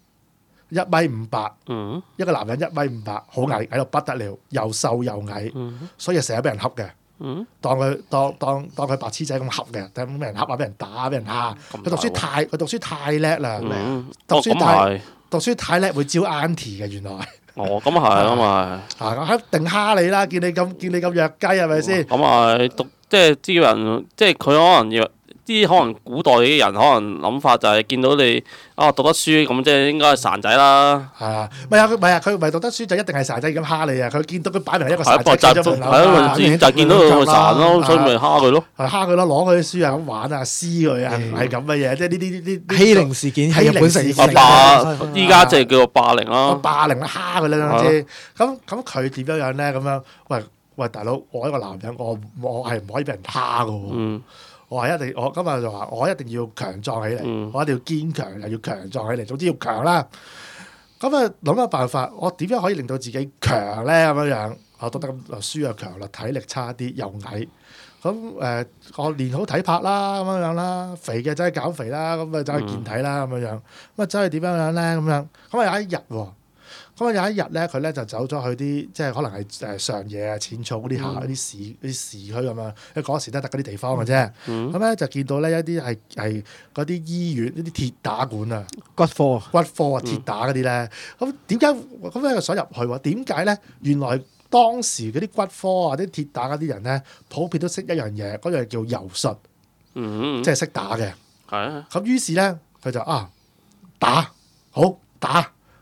1.58米，一個男人1.58米，好矮，矮到不得了，又瘦又矮，所以成日俾人恰嘅。當佢白痴仔咁恰嘅，等俾人恰啊，俾人打，俾人蝦。佢讀書太叻啦，讀書太叻會招 auntie 嘅原來。 咁係， 一定蝦你啦！見你咁弱雞係咪先？ 咁係即係啲人，即係佢可能要啲可能古代啲人可能諗法就係見到你讀得書咁，即係應該係孱仔啦。 係啊，佢唔係讀得書就一定係祟仔咁蝦你啊！佢見到佢擺明係一個孱仔就係見到佢孱咯，所以咪蝦佢咯。 係蝦佢咯，攞佢啲書啊咁玩啊，撕佢啊，唔係咁嘅嘢，即係呢欺凌事件， 欺凌事件。 依家就叫做霸凌啦。 霸凌啦，蝦佢啦，知咁佢點樣咧？咁樣喂大佬，我一個男人，我係唔可以俾人蝦㗎喎。我今日就話我一定要強壯起嚟，我一定要堅強，又要強壯起嚟，總之要強啦。諗個辦法，我點樣可以令到自己強咧？咁樣我讀得書又強啦，體力差啲又矮。我練好體魄啦，咁樣啦，肥嘅走去減肥啦，咁走去健體啦，咁樣走去點樣咧？咁樣有一日喎。有一日咧，佢咧就走咗去啲即係可能係上野啊、淺草嗰啲市區咁樣，因為嗰時都係得嗰啲地方嘅啫。咁咧就見到咧一啲係嗰啲醫院一啲鐵打館啊， 骨科啊鐵打嗰啲咧。咁點解咁咧想入去喎？點解咧？原來當時嗰啲骨科啊、啲鐵打嗰啲人咧，普遍都識一樣嘢，嗰樣叫柔術，即係識打嘅。咁於是咧，佢就打好打。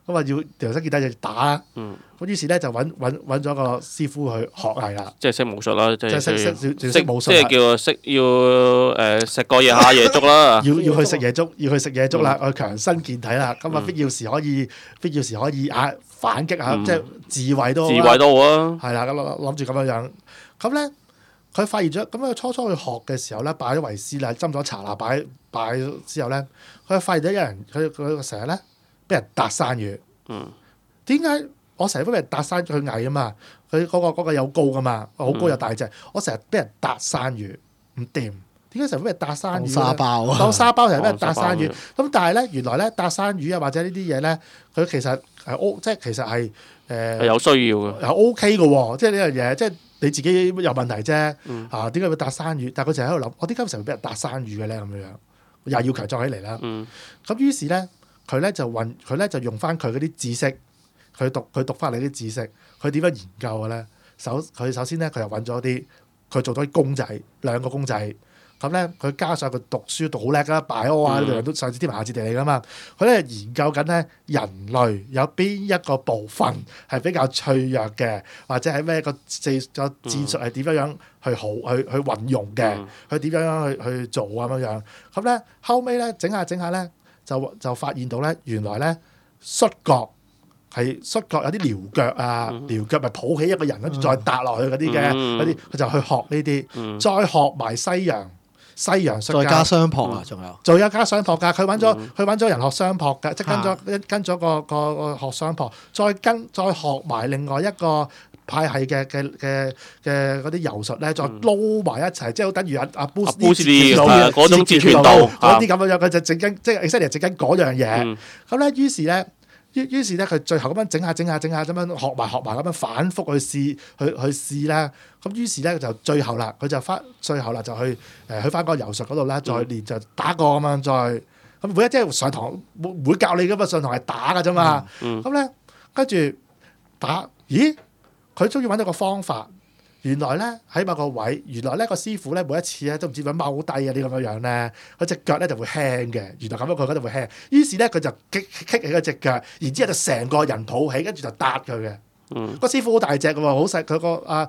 咁啊要強身健體就要打啦。 嗯咁於是咧就揾咗個師傅去學藝啦。 即係識武術啦，即係識武術即係叫做識要食過夜下夜粥啦。 要去食夜粥啦，去強身健體啦。咁啊必要時可以反擊下，即係自衞都好啊。 係啦，咁諗住咁樣。咁咧佢發現咗，咁佢初去學嘅時候咧，拜咗為師啦，斟咗茶啦，拜咗之後咧，佢發現咗有人佢成日咧俾人搭山魚。點解？我成日都俾人搭山佢矮啊嘛，佢嗰個有高噶嘛，好高又大隻。我成日俾人搭山魚唔掂，點解成日俾人搭山魚咧？當沙包成日俾人搭山魚。咁但係咧，原來咧搭山魚啊或者呢啲嘢咧，佢其實係即係其實係係有需要嘅， 係 OK 嘅喎。即係呢樣嘢，即係你自己有問題啫。點解會搭山魚？但係佢成日喺度諗，我點解成日俾人搭山魚嘅咧？咁樣又要強壯起嚟啦。咁於是咧，佢咧就用翻佢嗰啲知識。佢讀翻嚟啲知識，佢點樣研究嘅咧？佢首先咧，佢又揾咗佢做咗啲公仔，2個公仔。咁咧，佢加上佢讀書讀好叻㗎，擺柯啊呢樣都上至天文下至地理㗎嘛。佢咧研究緊咧人類有邊一個部分係比較脆弱嘅，或者係咩個戰術係點樣去運用嘅，佢點樣去做啊咁樣。咁咧後尾咧整下咧就發現到咧原來咧摔角。係摔角有啲撩腳啊，撩腳咪抱起一個人跟住再搭落去嗰啲嘅嗰啲，佢就去學呢啲，再學埋西洋摔跤， 再加雙撲啊， 仲有加雙撲㗎。佢揾咗人學雙撲㗎，即係跟咗個學雙撲，再學埋另外一個派系嘅嗰啲柔術咧，再撈埋一齊，即係好等於阿 Bruce Lee 嗰種截拳道嗰啲咁樣，佢就整緊即係 exactly 整緊嗰樣嘢。咁咧於是咧，佢最後咁樣整下咁樣學埋咁樣反覆去試啦。咁於是咧就最後啦，佢就最後啦就去翻個柔術嗰度咧，再練就打過咁樣再咁每一即係上堂會教你噶嘛，上堂係打噶啫嘛。咁咧跟住打，咦？佢終於揾到個方法。原來咧喺某個位，原來咧個師傅咧每一次咧都唔知點踎低啊啲咁樣咧，佢隻腳咧就會輕嘅。原來咁樣佢覺得會輕，於是咧佢就棘起嗰隻腳，然之後就成個人抱起，跟住就搭佢嘅。個師傅好大隻嘅喎，好細，佢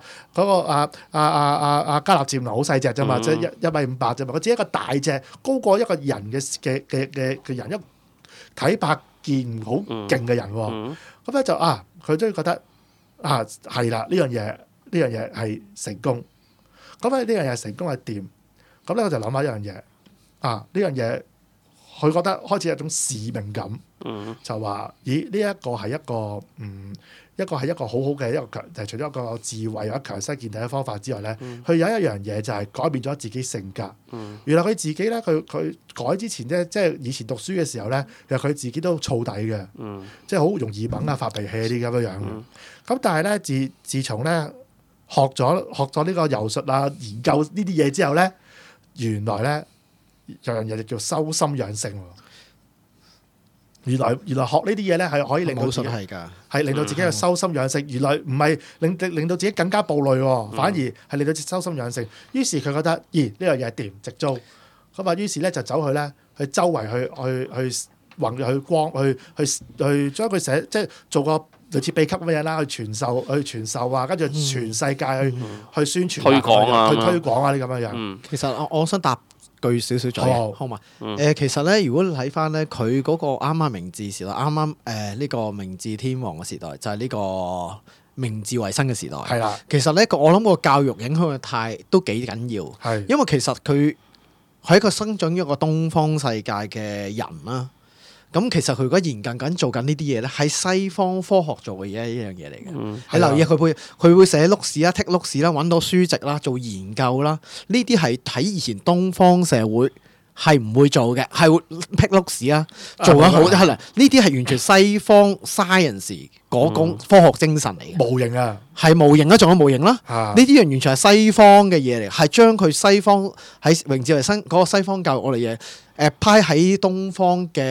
加納佔林好細隻啫嘛，即係1.58米啫嘛。佢只係一個大隻高過一個人嘅人，一體魄健好勁嘅人喎。咁咧就佢終於覺得係啦，呢樣嘢係成功。咁咧呢樣嘢成功係掂。咁咧我就諗下一樣嘢呢樣嘢佢覺得開始有一種使命感。就話咦呢一個係一個好好嘅一個強，除咗一個智慧或者強身健體嘅方法之外咧，佢有一樣嘢就係改變咗自己性格。原來佢自己咧，佢改之前咧，即係以前讀書嘅時候咧，其實佢自己都燥底嘅，即係好容易猛發脾氣啲咁樣樣。咁但係咧，自從咧學咗呢個柔術啊，研究呢啲嘢之後咧，原來咧有樣嘢就叫修心養性。原來學呢啲嘢咧係可以令到自己係令到自己去修心養性。原來唔係令到自己更加暴戾喎，反而係令到自己修心養性。於是佢覺得呢樣嘢係掂，直租咁啊。於是咧就走去咧去周圍去弘去光去將佢寫即係做個類似秘笈咁嘅嘢啦，去傳授啊，跟住全世界去宣傳推廣啊， 去推廣啊啲咁嘅樣。 其實我想答句少少嘴好嘛？其實咧，如果睇翻咧，佢嗰個啱啱明治時代，啱啱呢個明治天皇嘅時代，就係呢個明治維新嘅時代。係啦，其實咧我諗個教育影響嘅都幾緊要。係，因為其實佢係一個生長於一個東方世界嘅人啦。咁其實佢如果研究緊做緊呢啲嘢咧，喺西方科學做嘅嘢一樣嘢嚟嘅。你留意佢會寫碌屎啦、剔碌屎啦、揾到書籍啦、做研究啦，呢啲係睇以前東方社會係唔會做嘅，係會剔碌屎啦，做緊好係啦。呢啲係完全西方 science 嗰種科學精神嚟嘅。模型啊，係模型啦，仲有模型啦。呢啲人完全係西方嘅嘢嚟，係將佢西方喺明治維新嗰個西方教育我哋嘢派喺東方嘅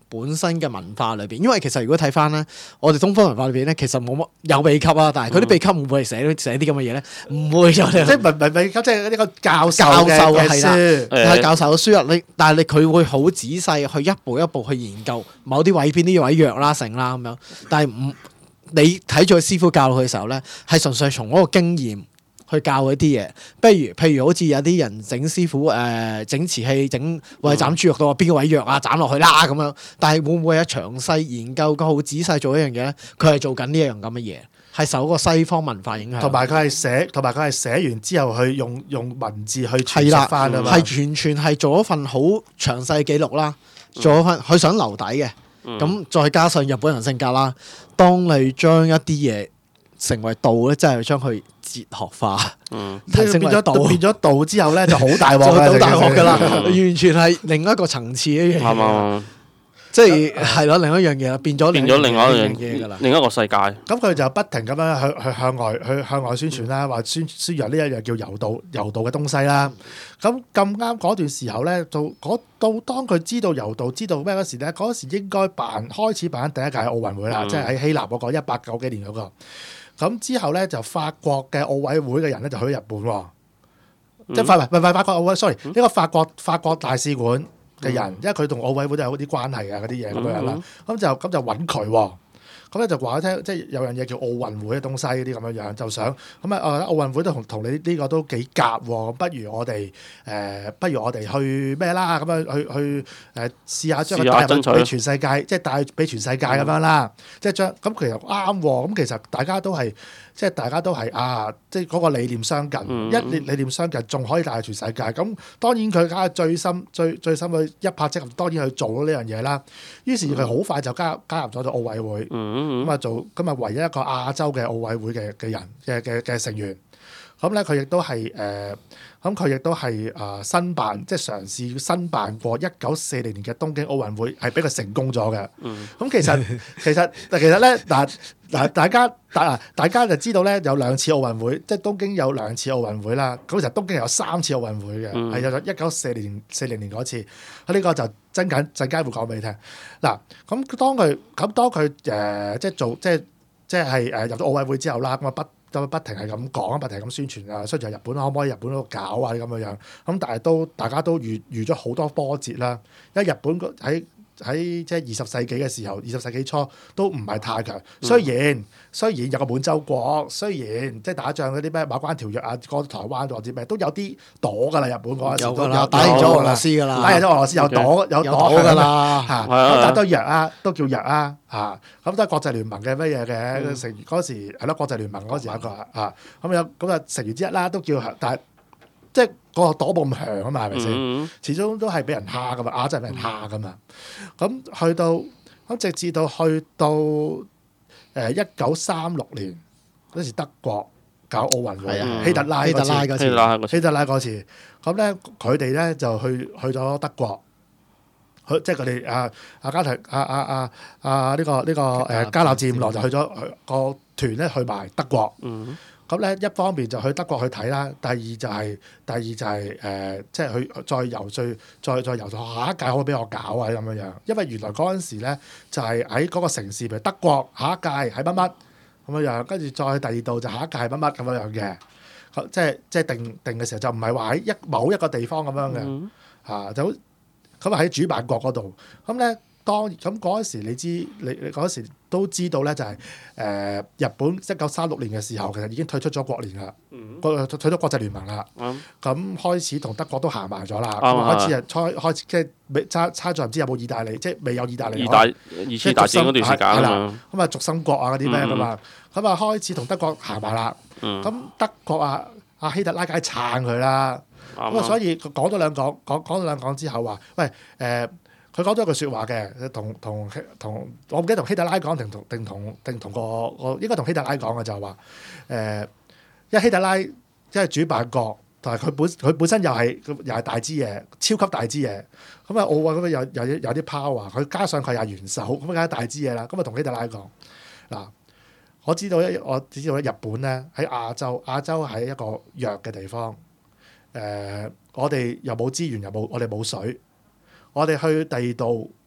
本身嘅文化裏邊，因為其實如果睇翻咧，我哋東方文化裏邊咧，其實冇乜有秘笈啊，但係佢啲秘笈會唔會係寫啲咁嘅嘢咧？唔會有，即係唔秘笈，即係呢個教授嘅書， 係教授嘅書啊！但係佢會好仔細去一步一步去研究某啲位邊啲位弱啦、成啦咁樣，但係你睇住師傅教佢嘅時候咧，係純粹從嗰個經驗去教佢啲嘢。譬如好似有啲人整師傅整瓷器整或者斬豬肉到邊個位弱啊，斬落去啦咁樣。但係會唔會有詳細研究過好仔細做一樣嘢咧？佢係做緊呢一樣咁嘅嘢，係受嗰個西方文化影響。同埋佢係寫完之後去用文字去傳述翻啊嘛。 係完全係做一份好詳細記錄啦，做一份佢想留底嘅。咁再加上日本人性格啦，當你將一啲嘢成為道咧，即係將佢哲學化，提升為道， 變咗道之後咧就好大鑊啦，好大鑊噶啦，完全係另一個層次嘅嘢。即係咯，另一樣嘢變咗另一樣嘢㗎啦， 另一個世界。 咁佢就不停咁樣去向外宣傳啦，話宣揚呢一樣叫柔道嘅東西啦。咁啱嗰段時候咧，到當佢知道柔道知道咩嗰時咧，嗰時應該開始辦第一屆奧運會啦，即係喺希臘嗰個1890幾年嗰個。咁之後咧就法國嘅奧委會嘅人咧就去咗日本喎，即係唔係法國奧委，sorry，呢個法國大使館嘅人，因為佢同奧委會都有啲關係啊，嗰啲嘢咁樣啦，咁就揾佢喎，咁咧就話佢聽，即係有樣嘢叫奧運會嘅東西嗰啲咁樣樣，就想咁啊，奧運會都同你呢個都幾夾喎，不如我哋去咩啦？咁樣去試下將佢帶入俾全世界，即係帶俾全世界咁樣啦，即係將咁其實啱喎，咁其實大家都係。即係大家都係即係嗰個理念相近，理念相近，仲可以帶去全世界。咁當然佢梗係最深去一拍即合，當然去做咗呢樣嘢啦。於是佢好快就加入咗奧委會，咁啊唯一一個亞洲嘅奧委會嘅人嘅成員。咁咧佢亦都係申辦，即係嘗試申辦過1940年嘅東京奧運會，係俾佢成功咗嘅。咁其實咧嗱，大家就知道咧有2次奧運會，即係東京有2次奧運會啦。咁其實東京有3次奧運會嘅，係有1940年嗰次。呢個就陣間會講俾你聽。嗱，咁當佢即係入咗奧委會之後啦，咁啊不停係咁講，不停係咁宣傳啊，宣傳日本可唔可以日本嗰度搞啊啲咁樣樣。咁但係大家都遇咗好多波折啦。因為日本喺即係20世紀嘅時候，20世紀初都唔係太強。雖然有個滿洲國，雖然即係打仗嗰啲咩馬關條約啊，過台灣或者咩都有啲躲㗎啦。日本嗰陣時都有打贏咗俄羅斯㗎啦， 打贏咗俄羅斯有躲㗎啦嚇， 但都弱啊，都叫弱啊嚇。咁都係國際聯盟嘅乜嘢嘅成員嗰時係咯，國際聯盟嗰時有一個嚇，咁啊成員之一啦，都叫但係即係嗰個躲冇咁強啊嘛，係咪先？始終都係俾人蝦㗎嘛，亞洲係俾人蝦㗎嘛。咁直至到去到1936年嗰時德國搞奧運會，希特拉嗰次，咁咧佢哋咧就去咗德國，即係佢哋呢個加納佔羅就去咗個團咧去埋德國。咁咧一方面就去德國去睇啦，第二就係即係去再遊下一屆可唔可以俾我搞啊咁樣樣，因為原來嗰陣時咧就係喺嗰個城市，譬如德國下一屆係乜乜咁樣樣，跟住再去第二度就下一屆係乜乜咁樣樣嘅，即係定嘅時候就唔係話喺某一個地方咁樣嘅就咁喺主辦國嗰度咁咧。咁嗰陣時，你嗰陣時都知道咧，就係日本1936年嘅時候，其實已經退出咗國聯啦，退出國際聯盟啦。咁開始同德國都行埋咗啦。開始即係差在唔知有冇意大利，即係未有意大利。 二次大戰嗰段時間啦。咁啊，軸心國啊嗰啲咩㗎嘛。咁啊，開始同德國行埋啦。咁德國阿希特拉梗係撐佢啦。咁啊，所以講咗兩講之後話，喂佢講咗一句説話嘅，同我唔記得同希特拉講定同個應該同希特拉講嘅就係話因為希特拉即係主辦國，同埋佢本身又係大支嘢，超級大支嘢。咁啊奧運咁有啲 power， 佢加上佢係元首，咁梗係大支嘢啦。咁啊同希特拉講嗱，我只知道日本咧喺亞洲係一個弱嘅地方。我哋又冇資源，我哋冇水。我哋去第二度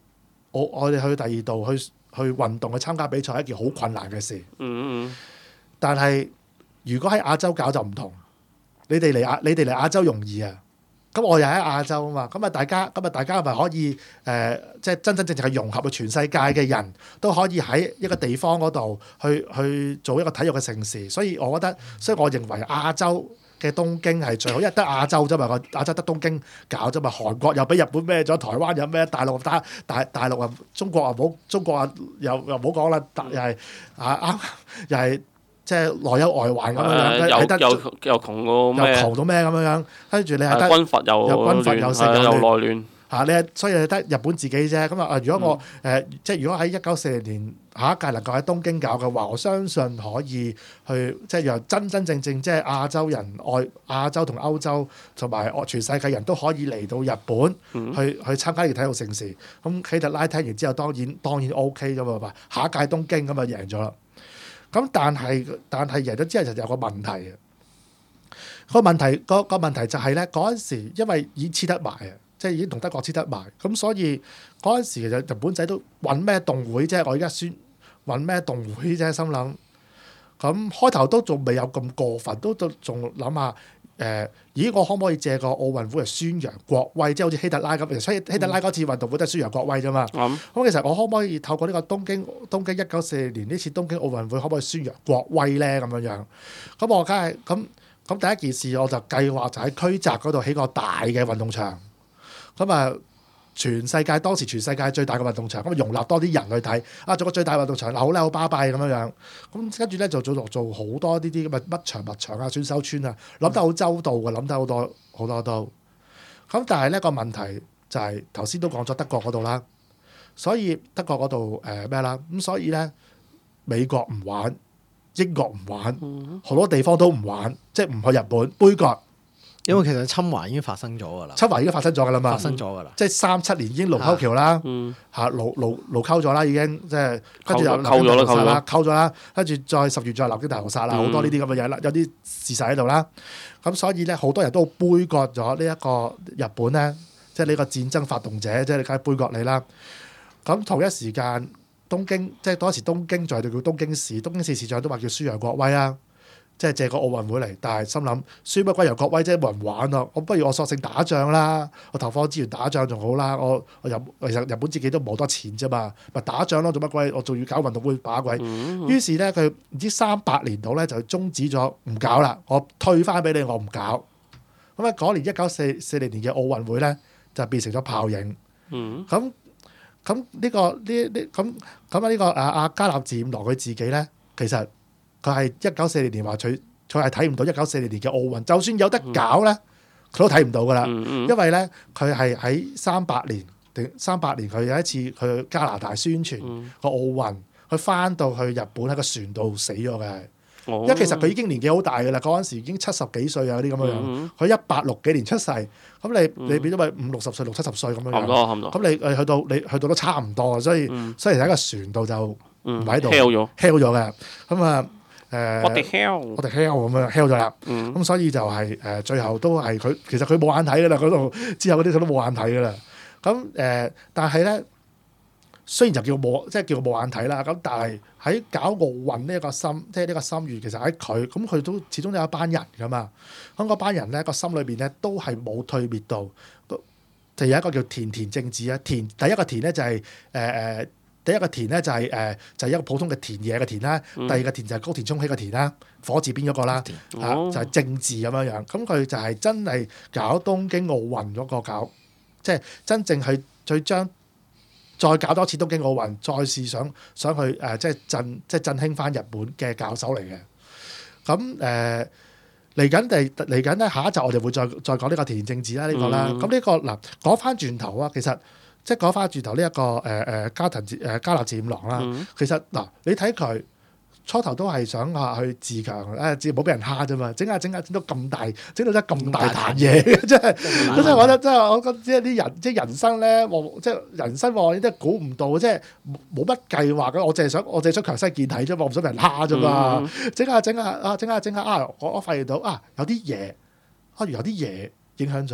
我哋去第二度去運動去參加比賽係一件好困難嘅事。但係如果喺亞洲搞就唔同，你哋嚟亞洲容易啊！咁我又喺亞洲啊嘛，咁啊大家咪可以即係真正係融合到全世界嘅人都可以喺一個地方嗰度去做一個體育嘅盛事，所以我認為亞洲嘅東京係最好，因為得亞洲啫嘛，亞洲得東京搞啫嘛，韓國又俾日本孭咗，台灣又咩，大陸大陸啊，中國啊又唔好講啦，又係又係。即係內憂外患咁樣樣， 又窮到咩？ 又窮到咩咁樣樣，跟住你係得軍閥又內亂嚇，你所以係得日本自己啫。咁啊，如果我即係如果喺1940年下一屆能夠喺東京搞嘅話，我相信可以去即係讓真正即係亞洲人亞洲同歐洲同埋全世界人都可以嚟到日本去參加呢個體育盛事。咁希特拉聽完之後，當然 OK 㗎嘛，下一屆東京咁啊贏咗啦。咁但係贏咗之後就有個問題嘅，個問題就係咧，嗰陣時因為已經黐得埋啊，即係已經同德國黐得埋，咁所以嗰陣時其實日本仔都揾咩動會啫，我而家揾咩動會啫，心諗咁開頭都仲未有咁過分，都仲諗下。咦！我可唔可以借個奧運會嚟宣揚國威？即係好似希特拉咁，所以希特拉嗰次運動會都係宣揚國威啫嘛。咁其實我可唔可以透過呢個東京1940年呢次東京奧運會，可唔可以宣揚國威咧？咁樣樣，咁我梗係咁第一件事，我就計劃就喺區澤嗰度起個大嘅運動場。咁啊〜當時全世界最大嘅運動場，咁容納多啲人去睇啊！做個最大運動場，好啦，好巴閉咁樣樣。咁跟住咧就做好多呢啲咁嘅乜場啊、選手村啊，諗得好周到嘅，諗得好多都。咁但係呢個問題就係頭先都講咗德國嗰度啦，所以德國嗰度咩啦？咁所以咧美國唔玩，英國唔玩，好多地方都唔玩，即係唔去日本杯葛。 因為其實侵華已經發生咗㗎啦， 侵華已經發生咗㗎啦嘛， 發生咗㗎啦， 即係37年已經盧溝橋啦，嚇盧溝咗啦已經，即係跟住又溝咗啦，跟住再10月再南京大屠殺啦，好多呢啲咁嘅嘢啦，有啲事實喺度啦。咁所以咧，好多人都杯葛咗呢一個日本咧，即係呢個戰爭發動者，即係你梗係杯葛你啦。咁同一時間，東京即係當時東京就係叫東京市市長都話叫宣揚國威啊。即係借個奧運會嚟，但係心諗輸乜鬼由國威啫，冇人玩咯。我不如我索性打仗啦，我投放資源打仗仲好啦。其實日本自己都冇多錢啫嘛，咪打仗咯，做乜鬼？我仲要搞運動會把鬼。於是咧，佢唔知38年度咧就終止咗，唔搞啦。我退翻俾你，我唔搞。咁啊，嗰年1940年嘅奧運會咧就變成咗泡影。咁呢個阿加納治五郎佢自己咧，其實。佢係1940年話佢係睇唔到1940年嘅奧運，就算有得搞咧，佢都睇唔到噶啦。因為咧，佢係喺38年佢有一次去加拿大宣傳個奧運，佢翻到去日本喺個船度死咗嘅。因為其實佢已經年紀好大噶啦，嗰陣時已經70幾歲啊嗰啲咁樣樣。佢1860幾年出世，咁你變咗咪50、60歲、60、70歲咁樣樣。咁你去到都差唔多，所以喺個船度就唔喺度 hell 咗嘅。咁啊〜 我哋 hell 咁樣 hell 咗啦，咁所以就係最後都係佢，其實佢冇眼睇噶啦，嗰度之後嗰啲佢都冇眼睇噶啦。咁但係咧，雖然就叫冇眼睇啦，咁但係喺搞奧運呢一個心，即係呢個心願，其實喺佢，咁佢都始終有一班人噶嘛。咁嗰班人咧個心裏邊咧都係冇退滅到，就有一個叫田政治啊。第一個田咧就係第一個田咧就係一個普通嘅田野嘅田啦，第二個田就係高田充希嘅田啦，火字邊嗰個啦，就係政治咁樣樣。咁佢就係真係搞東京奧運嗰個搞，即係真正去再搞多次東京奧運，再試想去即係振興翻日本嘅教手嚟嘅。咁嚟緊咧下一集我哋會再講呢個田政治啦，呢個啦。咁呢個嗱講翻轉頭啊，其實。即係講翻轉頭呢一個加納治五郎啦，其實嗱你睇佢初頭都係想去自強，唔好俾人蝦啫嘛，整到咁大，整到真係咁大壇嘢嘅，真係我覺得即係啲人即係人生咧，即係人生你都估唔到，即係冇乜計劃嘅。我淨係想強身健體啫嘛，我唔想俾人蝦啫嘛，整下我發現到有啲嘢影響咗。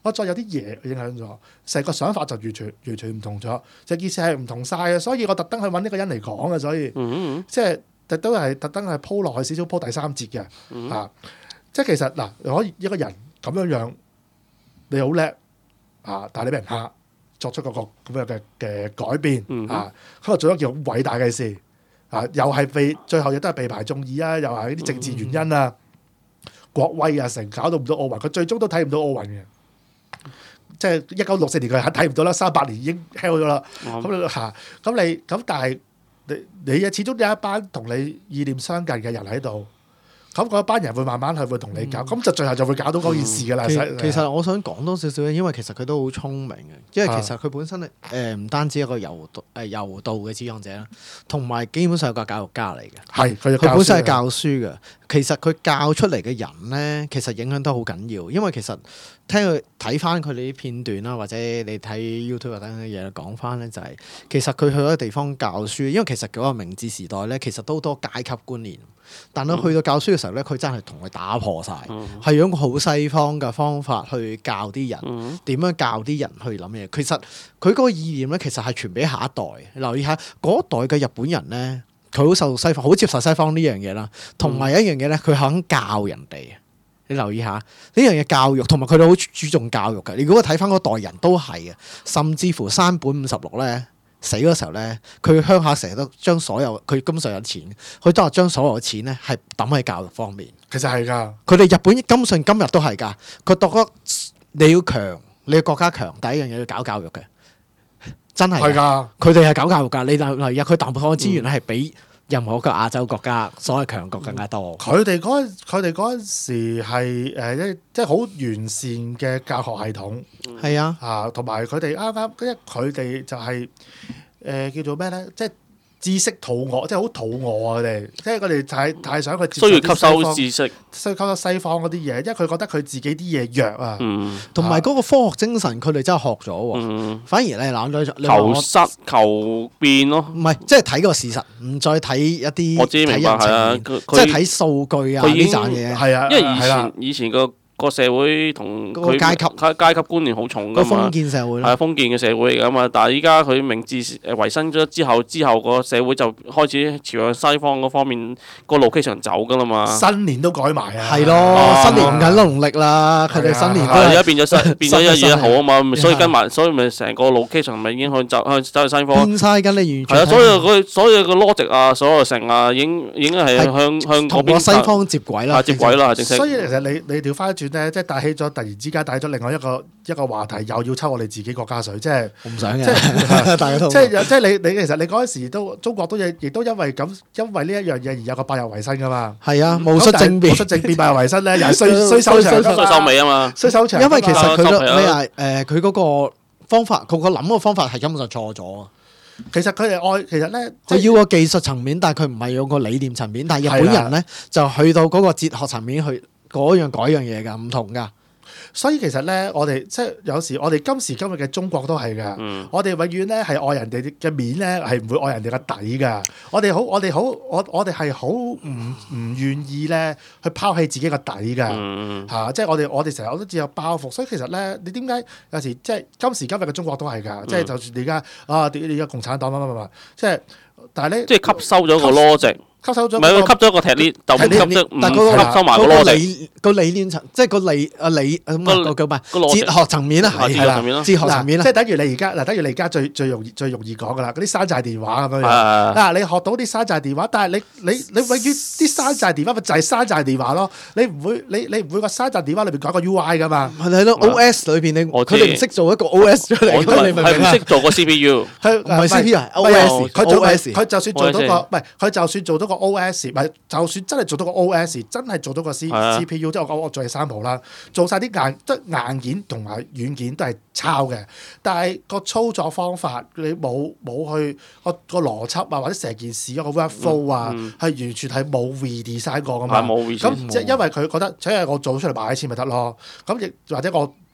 我再有啲嘢影響咗，成個想法就完全唔同咗，成件事係唔同晒嘅。所以我特登去揾呢個人嚟講嘅，所以即係特登係鋪落去少少鋪第三節嘅啊！即係其實嗱，可以一個人咁樣你好叻啊，但係你俾人蝦，作出個咁樣嘅改變啊，咁啊做咗件好偉大嘅事啊，又係最後亦都係被排眾議啊，又係啲政治原因啊。國威啊，成搞到唔到奧運，佢最終都睇唔到奧運嘅。即係1964年佢係睇唔到啦，38年已經 hell 咗啦。咁但係你始終有一班同你意念相近嘅人喺度，咁嗰班人會慢慢係會同你搞，咁就最後就會搞到嗰件事㗎啦。 其實我想講多少少，因為其實佢都好聰明嘅，因為其實佢本身唔單止一個柔道嘅始創者啦，同埋基本上係個教育家嚟嘅。係佢本身係教書嘅。其實佢教出嚟嘅人咧，其實影響都好緊要，因為其實睇翻佢哋啲片段啦，或者你睇 YouTube 等等嘅嘢講翻咧，就係其實佢去嗰個地方教書，因為其實嗰個明治時代咧，其實都好多階級觀念，但係去到教書嘅時候咧，佢真係同佢打破晒，係用一個好西方嘅方法去教啲人點樣教啲人去諗嘢。其實佢嗰個意念咧，其實係傳俾下一代。留意下嗰一代嘅日本人咧。佢好受西方，好接受西方呢樣嘢啦，同埋一樣嘢咧，佢肯教人哋。你留意下呢樣嘢教育，同埋佢哋好注重教育嘅。你如果睇翻嗰代人都係嘅，甚至乎山本56咧死嗰時候咧，佢鄉下成日都將所有佢根本上有錢，佢都係將所有嘅錢咧係抌喺教育方面。其實係㗎，佢哋日本今時今日都係㗎。佢覺得你要強，你嘅國家強，第一樣嘢要搞教育嘅。真係㗎，佢哋係搞教育㗎。你留意佢大部分嘅資源咧係比任何一個亞洲國家所謂強國更加多。佢哋嗰陣時係即係好完善嘅教學系統。係啊，同埋佢哋啱，因為佢哋就係叫做咩咧？即係知識肚餓，即係好肚餓啊！佢哋即係佢哋太想佢需要吸收知識，需要吸收西方嗰啲嘢，因為佢覺得佢自己啲嘢弱啊。同埋嗰個科學精神，佢哋真係學咗喎。反而你諗咗求實求變咯，唔係即係睇個事實，唔再睇一啲我知明白係啊，即係睇數據啊呢陣嘢。係啊，因為以前個社會同佢階級觀念好重㗎嘛，封建社會係封建嘅社會嚟㗎嘛。但係依家佢明治維新咗之後個社會就開始朝向西方嗰方面個路 location 走㗎啦嘛。新年都改埋啊，係咯，新年唔緊農曆啦，佢哋新年而家變咗1月1號啊嘛，所以跟埋，所以咪成個路 location 咪已經走去西方變曬㗎，你完全係啊，所以個 logic 啊，所有成啊，已經係向嗰邊西方接軌啦，接軌啦，正式。所以其實你調翻轉。即係帶起咗，突然之間帶咗另外一個話題，又要抽我哋自己國家水，即係我唔想嘅。即係你其實你嗰陣時都中國都亦都因為呢一樣嘢而有個百日維新噶嘛。係啊，戊戌政變百日維新咧，又係衰收場、衰收尾啊嘛，衰收場。因為其實佢嗰個方法，佢個諗嘅方法係根本上錯咗。其實佢哋其實咧，佢要個技術層面，但係佢唔係用個理念層面。但係日本人咧就去到嗰個哲學層面去。嗰樣改樣嘢㗎，唔同㗎。所以其實咧，我哋即係有時，我哋今時今日嘅中國都係㗎。我哋永遠咧係愛人哋嘅面咧，係唔會愛人哋嘅底㗎。我哋係好唔願意咧去拋棄自己嘅底㗎。嚇，即係我哋成日都只有包袱。所以其實咧，你點解有時即係今時今日嘅中國都係㗎？即係就算你而家你而家共產黨乜，即係但係咧，即係吸收咗個邏輯。吸收咗，唔係佢吸咗個踢裂，就唔吸收埋個邏輯。個理念層，即係個叫咩？哲學層面啦，係啦，哲學層面啦。即係等於你而家最容易講噶啦，嗰啲山寨電話咁樣。嗱，你學到啲山寨電話，但係你永遠啲山寨電話咪就係山寨電話咯。你唔會個山寨電話裏邊改個 UI 噶嘛？係咯 ，OS 裏邊佢哋唔識做一個 OS 出嚟，係唔識做個 CPU。佢唔係 CPU，OS。佢就算做到個，唔係佢就算做到個 OS， 唔係就算真係做到個 OS， 真係做到個 CPU， 即係我做嘅3部啦，做晒啲硬件同埋軟件都係抄嘅，但係個操作方法你冇去個邏輯啊，或者成件事一個 workflow 啊，係完全係冇 redesign 過噶嘛。咁即係因為佢覺得，只係我做出嚟賣錢咪得咯。咁亦或者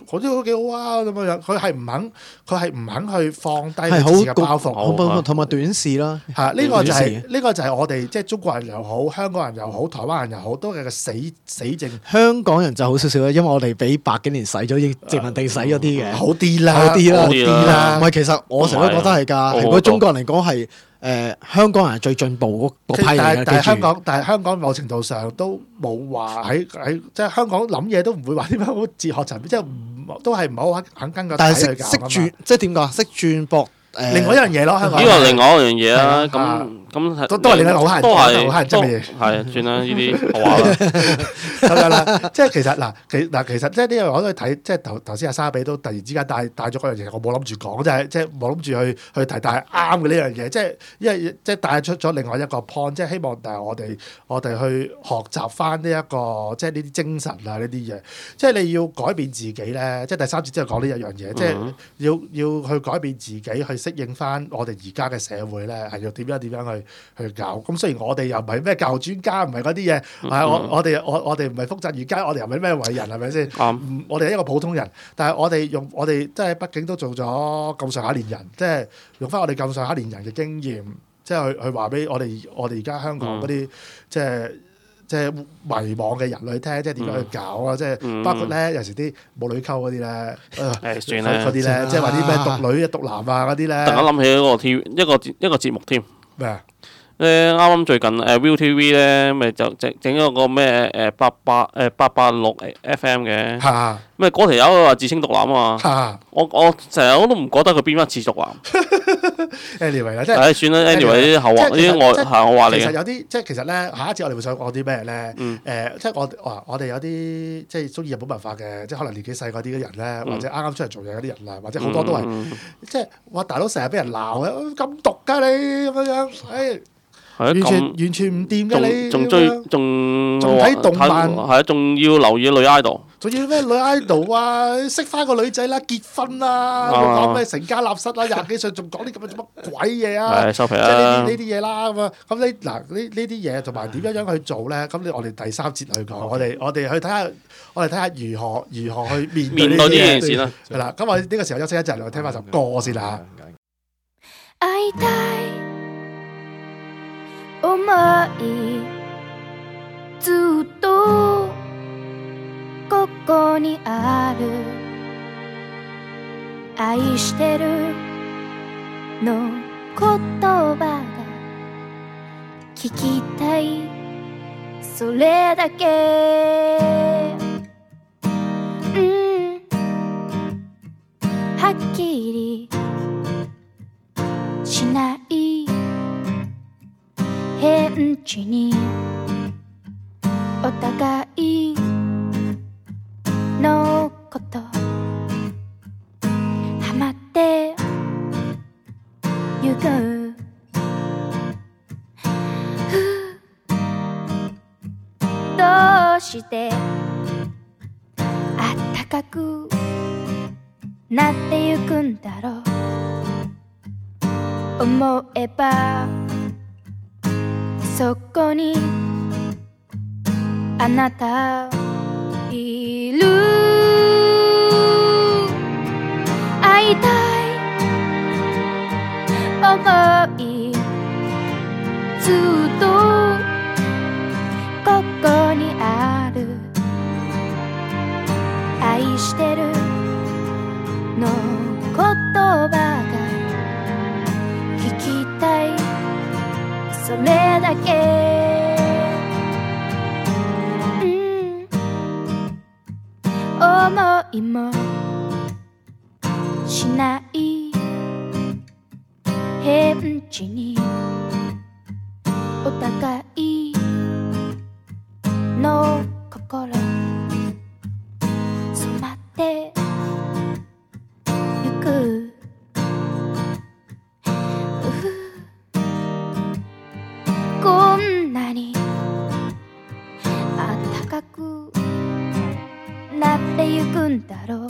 嗰啲都幾好啊咁樣，佢係唔肯去放低係自己嘅包袱， 同埋短視啦。 係呢個就係我哋即係中國人又好，香港人又好，台灣人又好，都係個死症。 香港人就好少少啦，因為我哋俾百幾年洗咗，已殖民地洗咗啲嘅， 好啲啦， 好啲啦。 唔係，其實我成日都覺得係㗎，如果中國人嚟講係香港人係最進步嗰批嚟嘅。 但係香港某程度上都冇話喺即係香港諗嘢都唔會話啲咩好哲學層面，即係都係唔係好肯跟個體去教。 識轉即係點講？識轉駁另外一樣嘢咯，香港呢個另外一樣嘢啦。咁都係另外好乞人憎嘅嘢。 係算啦，呢啲學話啦。 咁樣啦，即係其實即係呢樣我都睇，即係頭先阿沙比都突然之間帶咗嗰樣嘢，我冇諗住講，即係冇諗住去提，但係啱嘅呢樣嘢，即係因為即係帶出咗另外一個 point，即係希望但係我哋去學習翻呢一個即係呢啲精神啊呢啲嘢，即係你要改變自己咧，即係第三節之後講呢一樣嘢，即係要去改變自己去適應翻我哋而家嘅社會咧，係要點樣去搞。咁雖然我哋又唔係咩教育專家，唔係嗰啲嘢，我哋唔係福澤諭吉，我哋又唔係咩偉人，係咪先？我哋係一個普通人，但係我哋即係畢竟都做咗咁上下年人，即係用翻我哋咁上下年人嘅經驗，即係去話俾我哋而家香港嗰啲即係迷惘嘅人類聽，即係點樣去搞啊！即係包括咧，有時啲冇女溝嗰啲咧， 算啦嗰啲咧，即係話啲咩獨女啊、獨男啊嗰啲咧。 突然間諗起一個節目添。 咩啊？ 啱啱最近ViuTV 咧，咪就整咗個咩886 FM 嘅。咩嗰條友話自稱獨男啊嘛。我成日都唔覺得佢邊一次獨男。 anyway 啦，即係算啦 anyway 啲後話，呢啲我話你嘅。 其實有啲即係其實咧，下一節我哋會想講啲咩咧？即係我哋有啲即係中意日本文化嘅，即係可能年紀細嗰啲嘅人咧，或者啱啱出嚟做嘢嗰啲人啊，或者好多都係即係哇大佬成日俾人鬧嘅，咁毒㗎你咁樣，完全唔掂㗎你，仲睇動漫， 係啊，仲要留意女 idol， 仲要咩女 idol 啊？識翻個女仔啦，結婚啦，講咩成家立室啦，廿幾歲仲講啲咁嘅做乜鬼嘢啊？ 係收皮啦， 即係呢啲嘢啦咁啊。咁你嗱呢啲嘢同埋點樣去做咧？咁我哋第三節去講，我哋去睇下如何去面對呢件事啦。係啦，咁我呢個時候休息一陣，我聽翻首歌先啦。 思いずっとここにある愛してるの言葉が聞きたいそれだけはっきりしない返事にお互いのことハマってゆくどうしてあったかくなってゆくんだろう思えばそこにあなたいる会いたい思いずっとここにある愛してるの言葉が聞きたいそれだけ思いもしない返事にお互いの心染まってゆくこんなにあったかくなってゆくんだろう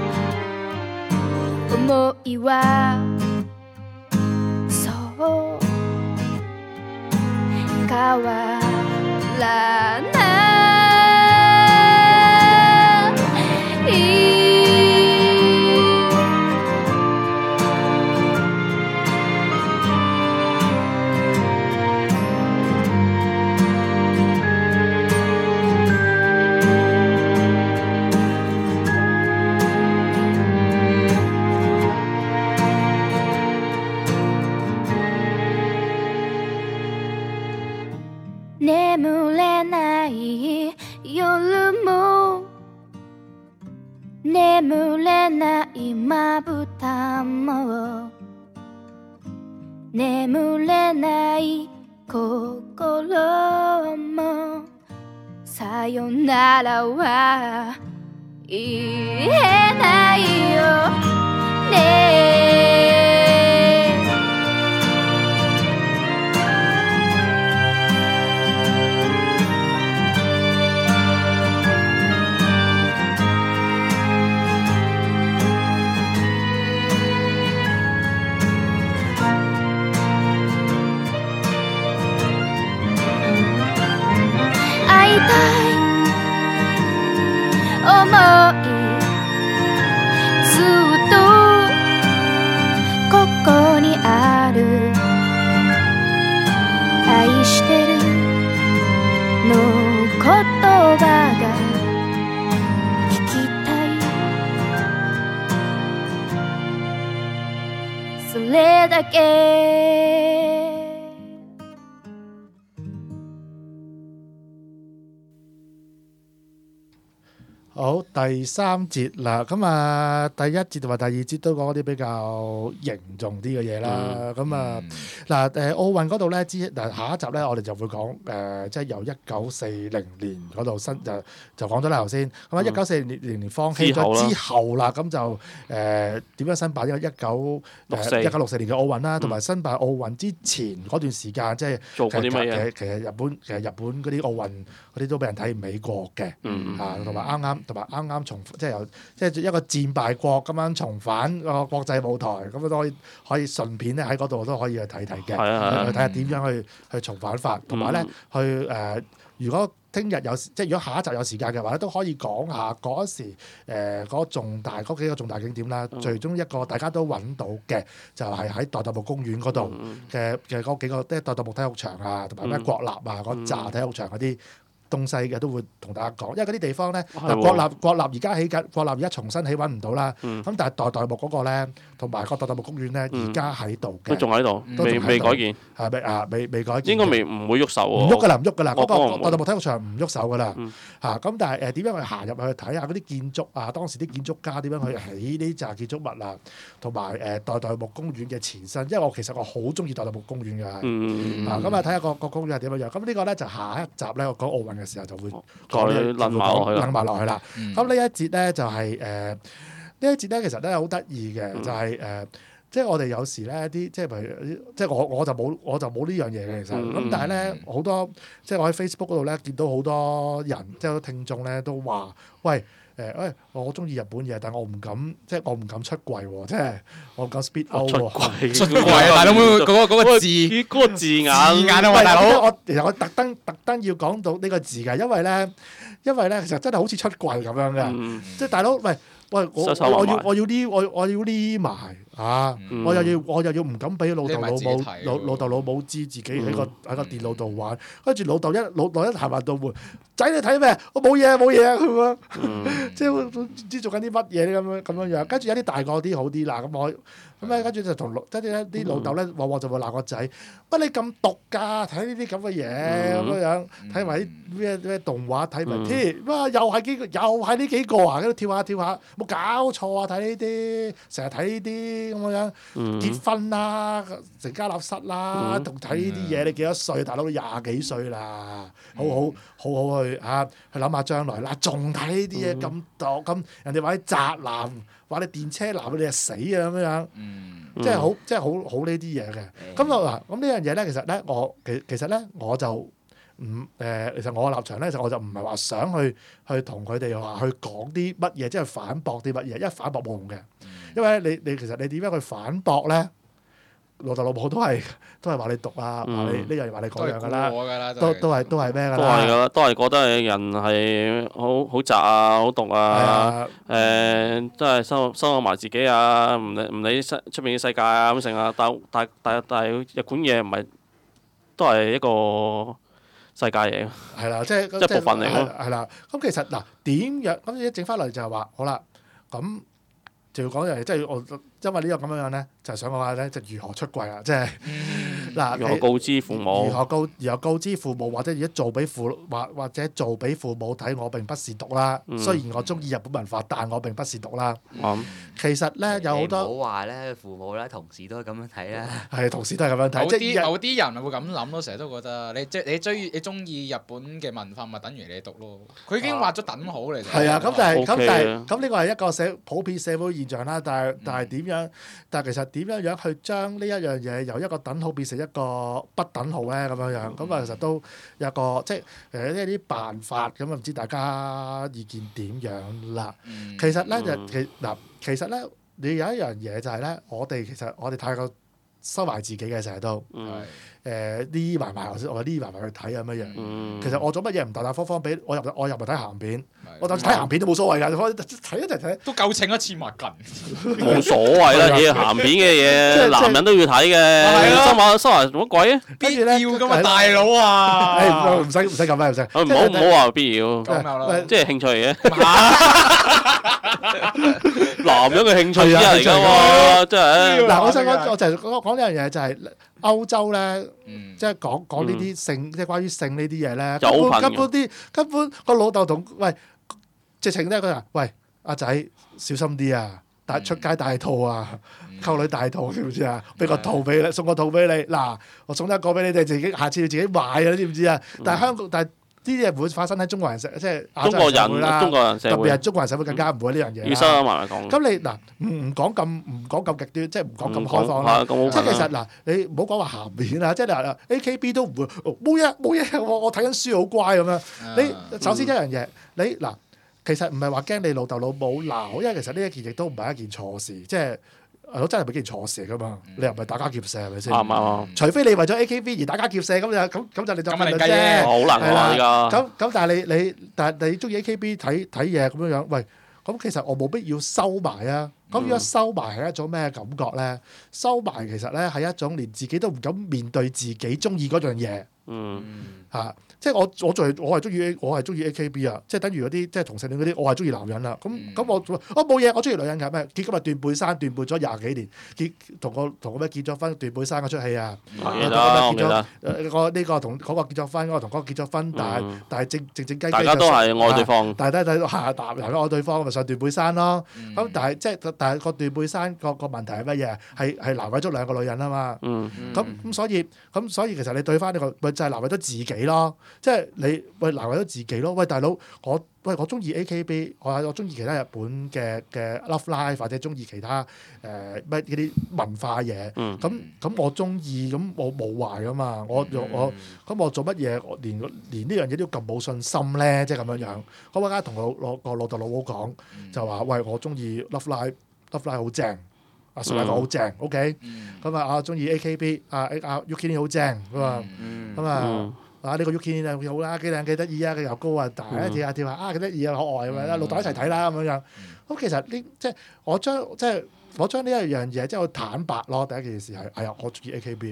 思いはそう変わらない眠れない夜も眠れないまぶたも眠れない心もさよならは言えないよね会いたい思いずっとここにある愛してるの言葉が聞きたいそれだけ好，第三節啦，咁啊，第一節同埋第二節都講啲比較凝重啲嘅嘢啦。咁啊，嗱奧運嗰度咧，下一集咧，我哋就會講即係由1940年嗰度就講咗啦頭先。咁啊，1940年放棄咗之後啦，咁就點樣申辦呢個1964年嘅奧運啦，同埋申辦奧運之前嗰段時間，即係做過啲乜嘢？ 其實日本嗰啲奧運嗰啲都俾人睇唔起過嘅，同埋啱啱即係一個戰敗國咁樣重返個國際舞台，咁都可以順便咧喺嗰度都可以去睇睇嘅，去睇下點樣去重返法，同埋咧去如果聽日如果下一集有時間嘅話咧，都可以講下嗰時嗰幾個重大景點啦。最終一個大家都揾到嘅就係喺代代木公園嗰度嘅嗰幾個，即係代代木體育場啊，同埋咩國立啊嗰紮體育場嗰啲東西嘅都會同大家講，因為嗰啲地方咧，國立而家起緊，國立而家重新起揾唔到啦。咁但係代代木嗰個咧，同埋個代代木公園咧，而家喺度嘅， 都仲喺度，未改建， 係未改建， 應該唔會喐手喎。 唔喐㗎啦，嗰個代代木體育場唔喐手㗎啦。咁但係點樣去行入去睇下嗰啲建築啊？當時啲建築家點樣去起呢紮建築物啊？同埋代代木公園嘅前身，因為其實我好中意代代木公園㗎。咁睇下個公園係點樣樣。咁呢個咧就下一集咧，我講奧運嘅時候就會再掄埋落去啦。 咁呢一節咧就係呢一節咧，其實咧好得意嘅，就係即係我哋有時咧啲即係譬如即係我就冇呢樣嘢嘅其實。咁但係咧好多即係我喺 Facebook 嗰度咧見到好多人即係聽眾咧都話喂。我中意日本嘢，但我唔敢出櫃喎，即係我唔敢 speed out 喎。 出櫃大佬嗰個字嗰個字眼啊嘛，大佬。 其實我特登要講到呢個字㗎，因為咧其實真係好似出櫃咁樣嘅，即係大佬喂，我要匿埋嚇，我又要唔敢俾老豆老母知自己喺個電腦度玩，跟住老豆一行埋道門，仔你睇咩？我冇嘢啊咁樣，即係唔知做緊啲乜嘢咁樣樣。跟住有啲大個啲好啲啦，咁咧跟住就同啲老豆咧往往就會鬧個仔，乜你咁毒㗎？睇呢啲咁嘅嘢咁樣，睇埋啲咩動畫，睇埋添，哇又係呢幾個啊，喺度跳下，冇搞錯啊！睇呢啲，成日睇呢啲咁樣，結婚啦，成家立室啦，同睇呢啲嘢，你幾多歲？大佬都20幾歲啦，好好去諗下將來啦，仲睇呢啲嘢咁毒咁，人哋話啲宅男。話你電車男你就死啊咁樣，即係好呢啲嘢嘅。咁呢樣嘢咧，其實咧我就唔其實我嘅立場咧，我就唔係話想去同佢哋話去講啲乜嘢，即係反駁啲乜嘢，因為反駁冇用嘅。因為你其實你點樣去反駁咧？老豆老母都係話你毒啊，話你呢樣話你嗰樣㗎啦，都係咩㗎啦？ 都係覺得你人係好宅啊，好毒啊，真係收埋自己啊，唔理出面嘅世界啊咁成啊，但係日本嘢唔係都係一個世界嘢， 係啦，即係一部分嚟咯， 係啦。咁其實嗱點樣咁一整翻嚟就係話好啦，咁就要講一樣嘢，即係因為呢個咁樣咧，就係想講話咧，就如何出櫃啊，即係嗱， 如何告知父母？ 如何告知父母，或者而家做俾或者做俾父母睇，我並不是毒啦。雖然我中意日本文化，但我並不是毒啦。其實咧有好多唔好話咧，父母啦、同事都係咁樣睇啦。 係同事都係咁樣睇，即係某啲人會咁諗咯，成日都覺得你中意日本嘅文化，咪等於你讀咯。佢已經畫咗等號嚟。 係啊，咁但係 OK 咁呢個係一個普遍社會現象啦。但係點樣？但係其實點樣去將呢一樣嘢由一個等號變成一個不等號咧？咁樣咁啊，其實都有個即係一啲辦法咁啊，唔知大家意見點樣啦？其實咧其實咧，你有一樣嘢就係咧，我哋太過收埋自己嘅，成日都匿埋埋，我匿埋埋去睇咁樣樣。其實我做乜嘢唔大大方方俾我入咪睇鹹片，我就睇鹹片都冇所謂㗎，睇一齊睇都夠稱一次物近， 冇所謂啦，嘢鹹片嘅嘢，男人都要睇嘅。收埋做乜鬼啊？ 必要㗎嘛，大佬啊！ 唔使咁咩，唔使。 唔好話必要，即係興趣嚟嘅。男人嘅興趣之一嚟㗎嘛，真係。 嗱，我想講，我就係講呢樣嘢，就係歐洲咧，即係講呢啲性，即係關於性呢啲嘢咧，根本個老豆同直情咧佢話：喂，阿仔小心啲啊！出街帶套啊，溝女帶套知唔知啊？俾個套俾你，送個套俾你。嗱，我送一個俾你哋，自己下次要自己買啊！知唔知啊？但係呢啲嘢唔會發生喺中國人即係中國人社會， 特別係中國人社會更加唔會呢樣嘢。 要收埋嚟講。 咁你嗱唔講咁極端，即係唔講咁開放啦。即係其實嗱，你唔好講話鹹片啊，即係嗱 AKB 都唔會冇嘢，我睇緊書好乖咁樣。你首先一樣嘢，你嗱。其實唔係話驚你老豆老母鬧，因為其實呢一件亦都唔係一件錯事，即係我真係唔係件錯事嚟噶嘛。你又唔係打家劫舍係咪先？啱。除非你為咗 AKB 而打家劫舍咁就你就咁啫。 好難講㗎。 咁但係你中意 AKB 睇嘢咁樣，喂，咁其實我冇必要收埋啊。咁如果收埋係一種咩感覺咧？收埋其實咧係一種連自己都唔敢面對自己中意嗰樣嘢。即係我係中意 AKB 啊！即係等於嗰啲即係同性戀嗰啲，我係中意男人啦。咁我冇嘢，我中意女人㗎咩？結果咪斷背山斷背咗廿幾年，同個咩結咗婚斷背山嗰出戲啊！我記得呢個同嗰個結咗婚，嗰個同嗰個結咗婚，但係靜靜雞雞， 大家都係愛對方， 大家男人愛對方咪上斷背山咯。咁但係個斷背山個問題係乜嘢？係難為咗兩個女人啊嘛。咁所以其實你對翻呢個咪就係難為咗自己咯。即係你難為咗自己咯。喂，大佬，我中意 AKB，我中意其他日本嘅 Love Live 或者中意其他咩嗰啲文化嘢。咁我中意，咁我冇壞噶嘛。咁我做乜嘢？我連呢樣嘢都咁冇信心咧？即係咁樣樣。我而家同個老豆老母講，就話：喂，我中意 Love Live 好正，阿蘇麗個好正，OK。咁啊，中意 AKB，阿 Yuki 好正，咁啊。呢個 Yuki 啊好啦，幾靚幾得意啊，佢又高啊大啊跳下幾得意啊可愛咁樣，老豆一齊睇啦咁樣。咁其實即係我將呢一樣嘢即係坦白咯。第一件事係我中意 AKB，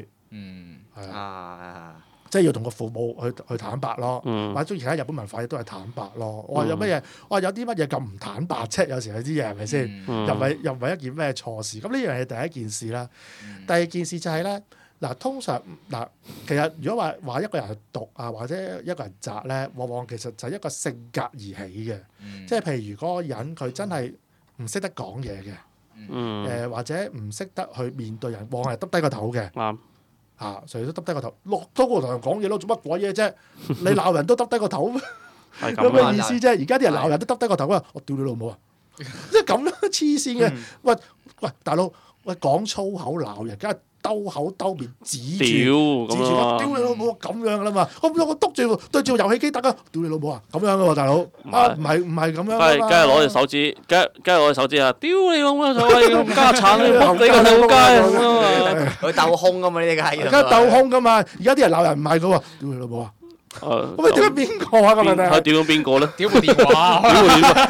即係要同個父母去坦白咯。或者中意其他日本文化亦都係坦白咯。我話有乜嘢？我話有啲乜嘢咁唔坦白啫？有時有啲嘢係咪先？又唔係一件咩錯事？咁呢樣嘢第一件事啦。第二件事就係咧。嗱，通常其實如果話一個人係毒啊，或者一個人宅咧，往往其實就係一個性格而起嘅。即係譬如嗰個人佢真係唔識得講嘢嘅，或者唔識得去面對人，往往係耷低個頭嘅。啱成日都耷低個頭，落多個同人講嘢咯，做乜鬼嘢啫？你鬧人都耷低個頭，有咩意思啫？而家啲人鬧人都耷低個頭啊！我屌你老母啊！即係咁樣黐線嘅。喂，大佬，講粗口鬧人，梗係兜口兜面指住我，屌你老母咁樣噶啦嘛！我督住對住個遊戲機打啊！屌你老母啊！咁樣噶喎，大佬唔係咁樣。梗係攞隻手指，梗係攞隻手指啊！屌你老母啊！咁家產你仆你個老街佢鬥兇噶嘛？呢啲係而家鬥兇噶嘛？而家啲人鬧人唔係噶喎！屌你老母啊！咁你屌邊個啊？咁啊？ 係屌邊個咧？ 屌部電話， 唔係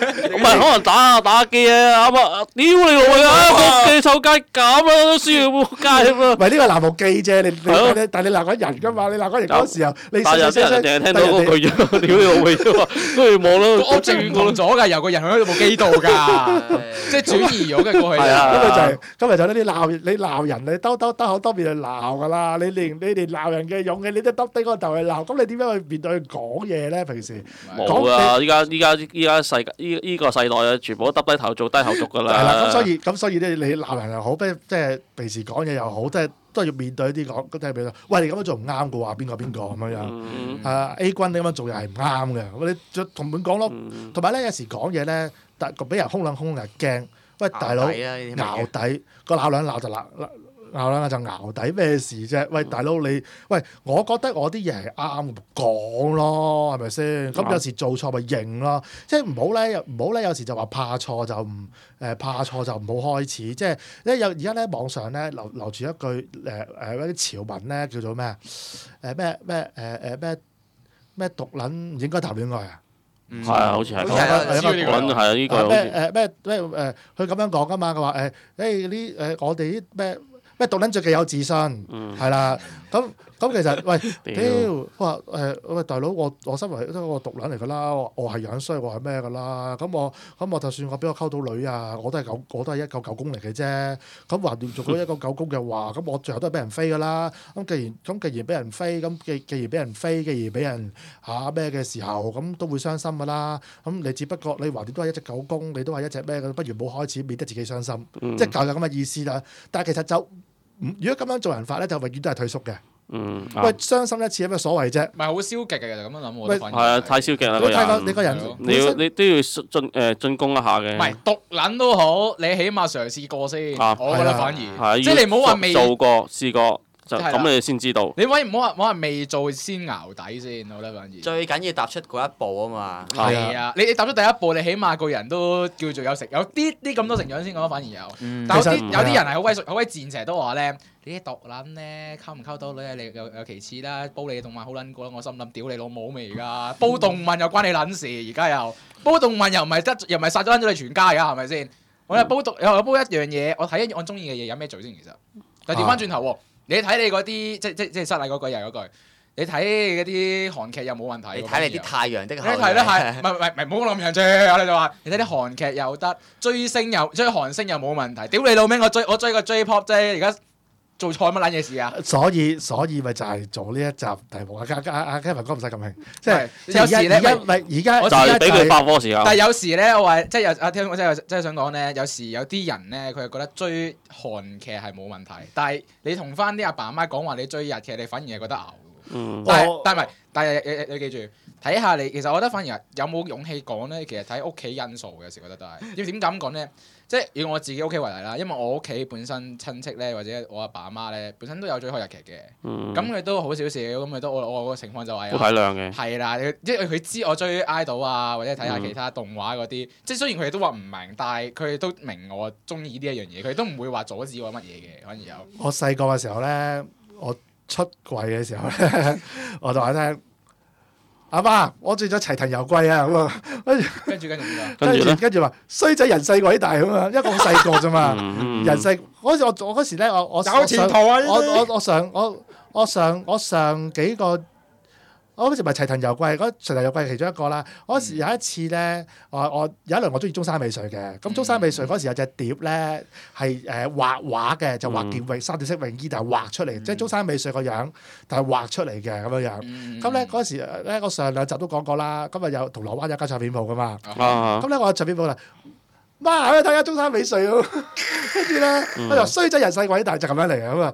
係可能打機啊，啱啊！屌你老味啊！部機臭街咁啊，都輸要仆街咁啊！ 唔係呢個鬧部機啫，你但係你鬧緊人㗎嘛？你鬧緊人嗰時候，你但係有啲人淨係聽到嗰句啫，屌你老味啫嘛，跟住望到個 object 唔同咗㗎，由個人去到部機度㗎，即係轉移咗嘅過去。 係啊， 今日就呢啲鬧人，你兜口兜面去鬧㗎啦！你連鬧人嘅勇氣，你都耷低個頭去鬧，咁你點樣去面對佢講嘢咧？平時冇啊！依家依個世代啊，全部都耷低頭做低頭族㗎啦。 係啦，咁所以咧，你鬧人又好，即係平時講嘢又好，即係都係要面對啲講，即係譬如喂，你咁樣做唔啱嘅話，邊個咁樣樣？A 君你咁樣做又係唔啱嘅，咁你同佢講咯。同埋咧，有時講嘢咧，但俾人兇又驚。喂，大佬淆底個鬧兩鬧就鬧兩下就淆底咩事啫？喂，大佬我覺得我啲嘢係啱，講咯，係咪先？咁有時做錯咪認咯，即係唔好咧，有時就話怕錯就唔好開始。即係咧而家咧網上咧流住一句嗰啲潮文咧叫做咩咩獨撚唔應該談戀愛啊？ 係啊，好似係係啊係啊，呢個咩佢咁樣講噶嘛？佢話我哋啲咩獨撚最嘅有自信，係啦。咁其實喂屌，話喂大佬，我身為我獨撚嚟㗎啦，我係樣衰，我係咩㗎啦？咁我就算我俾我溝到女啊，我都係一嚿狗公嚟嘅啫。咁橫掂做咗一個狗公嘅話，咁我最後都係俾人飛㗎啦。咁既然俾人飛，既然俾人飛，既然俾人咩嘅時候，咁都會傷心㗎啦。咁你只不過你橫掂都係一隻狗公，你都係一隻咩嘅，不如冇開始，免得自己傷心，即係就咁嘅意思啦。但係其實就如果咁樣做人法咧，就永遠都係退縮嘅。喂，傷心一次有咩所謂啫？ 唔係好消極嘅，其實咁樣諗我覺得。 係啊，太消極啦個人。 你個人你都要進攻一下嘅。 唔係獨撚都好，你起碼嘗試過先。我覺得反而即係你唔好話未做過試過就咁，你先知道。 你唔好話未做先淆底先，我覺得反而。 最緊要踏出嗰一步啊嘛。 係啊，你踏出第一步，你起碼個人都叫做有啲咁多成長先，我覺得反而有。但有啲人係好鬼賤，成日都話咧。你啲獨撚咧溝唔溝到女啊？你有其次啦，煲你嘅動漫好撚過啦！我心諗屌你老母味而家，煲動漫又關你撚事，而家又煲動漫又唔係殺咗你全家㗎，係咪先？我又煲一樣嘢，我睇我中意嘅嘢有咩做先？其實，但係調翻轉頭喎，你睇你嗰啲即係失禮嗰句又係嗰句，你睇嗰啲韓劇又冇問題。 你睇你啲太陽的後裔。 你睇咧係唔好咁樣啫？我哋就話你睇啲韓劇又得，追韓星又冇問題。屌你老味，我追個 J-pop 啫，而家。做錯乜撚嘢事啊？所以咪就係做呢一集題目啊！Kevin 哥唔使咁興，即係有時咧， 而家就係俾佢發火時間。 但係有時咧，我話即係有我真係想講咧，有時有啲人咧，佢係覺得追韓劇係冇問題，但係你同翻啲阿爸阿媽講話你追日劇，你反而係覺得熬。但係你記住睇下你，其實我覺得反而有冇勇氣講咧，其實睇屋企因素嘅，有時覺得都係。因為點解咁講咧？即係以我自己屋企為例啦，因為我屋企本身親戚咧，或者我阿爸阿媽咧，本身都有追開日劇嘅，咁佢都好少少，咁佢都我個情況就係好體諒嘅。 係啦，即係佢知我追 idol 啊，或者睇下其他動畫嗰啲，即係雖然佢哋都話唔明，但係佢哋都明我中意呢一樣嘢，佢哋都唔會話阻止我乜嘢嘅，反而有。 我細個嘅時候咧，我出櫃嘅時候咧，我就話聽。阿媽，我中意咗齊藤由貴啊咁啊，跟住話衰仔人細偉大咁啊，因為我好細個啫嘛，人細嗰時我嗰時咧，我上幾個。我嗰時咪齊藤由貴，齊藤由貴其中一個啦。嗰時有一次咧，我有一輪我中意中山美穗嘅。咁中山美穗嗰時有隻碟咧係畫畫嘅，就畫件3點式泳衣，但係畫出嚟，即係中山美穗個樣，但係畫出嚟嘅咁樣樣。咁咧嗰時咧，我上2集都講過啦。今日有銅鑼灣有間唱片鋪噶嘛。咁咧我唱片鋪啦。媽，去睇下中山美穗咯，跟住咧，我就衰仔人細偉大就咁樣嚟嘅咁啊，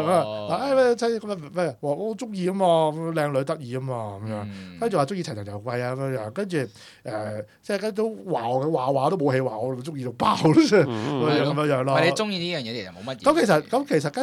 咩我好中意啊嘛，靚女得意啊嘛咁樣，跟住話中意齊藤由貴啊咁樣，跟住即係都話都冇氣話我中意到爆咯，咁樣咯。 你中意呢樣嘢其實冇乜嘢。 咁其實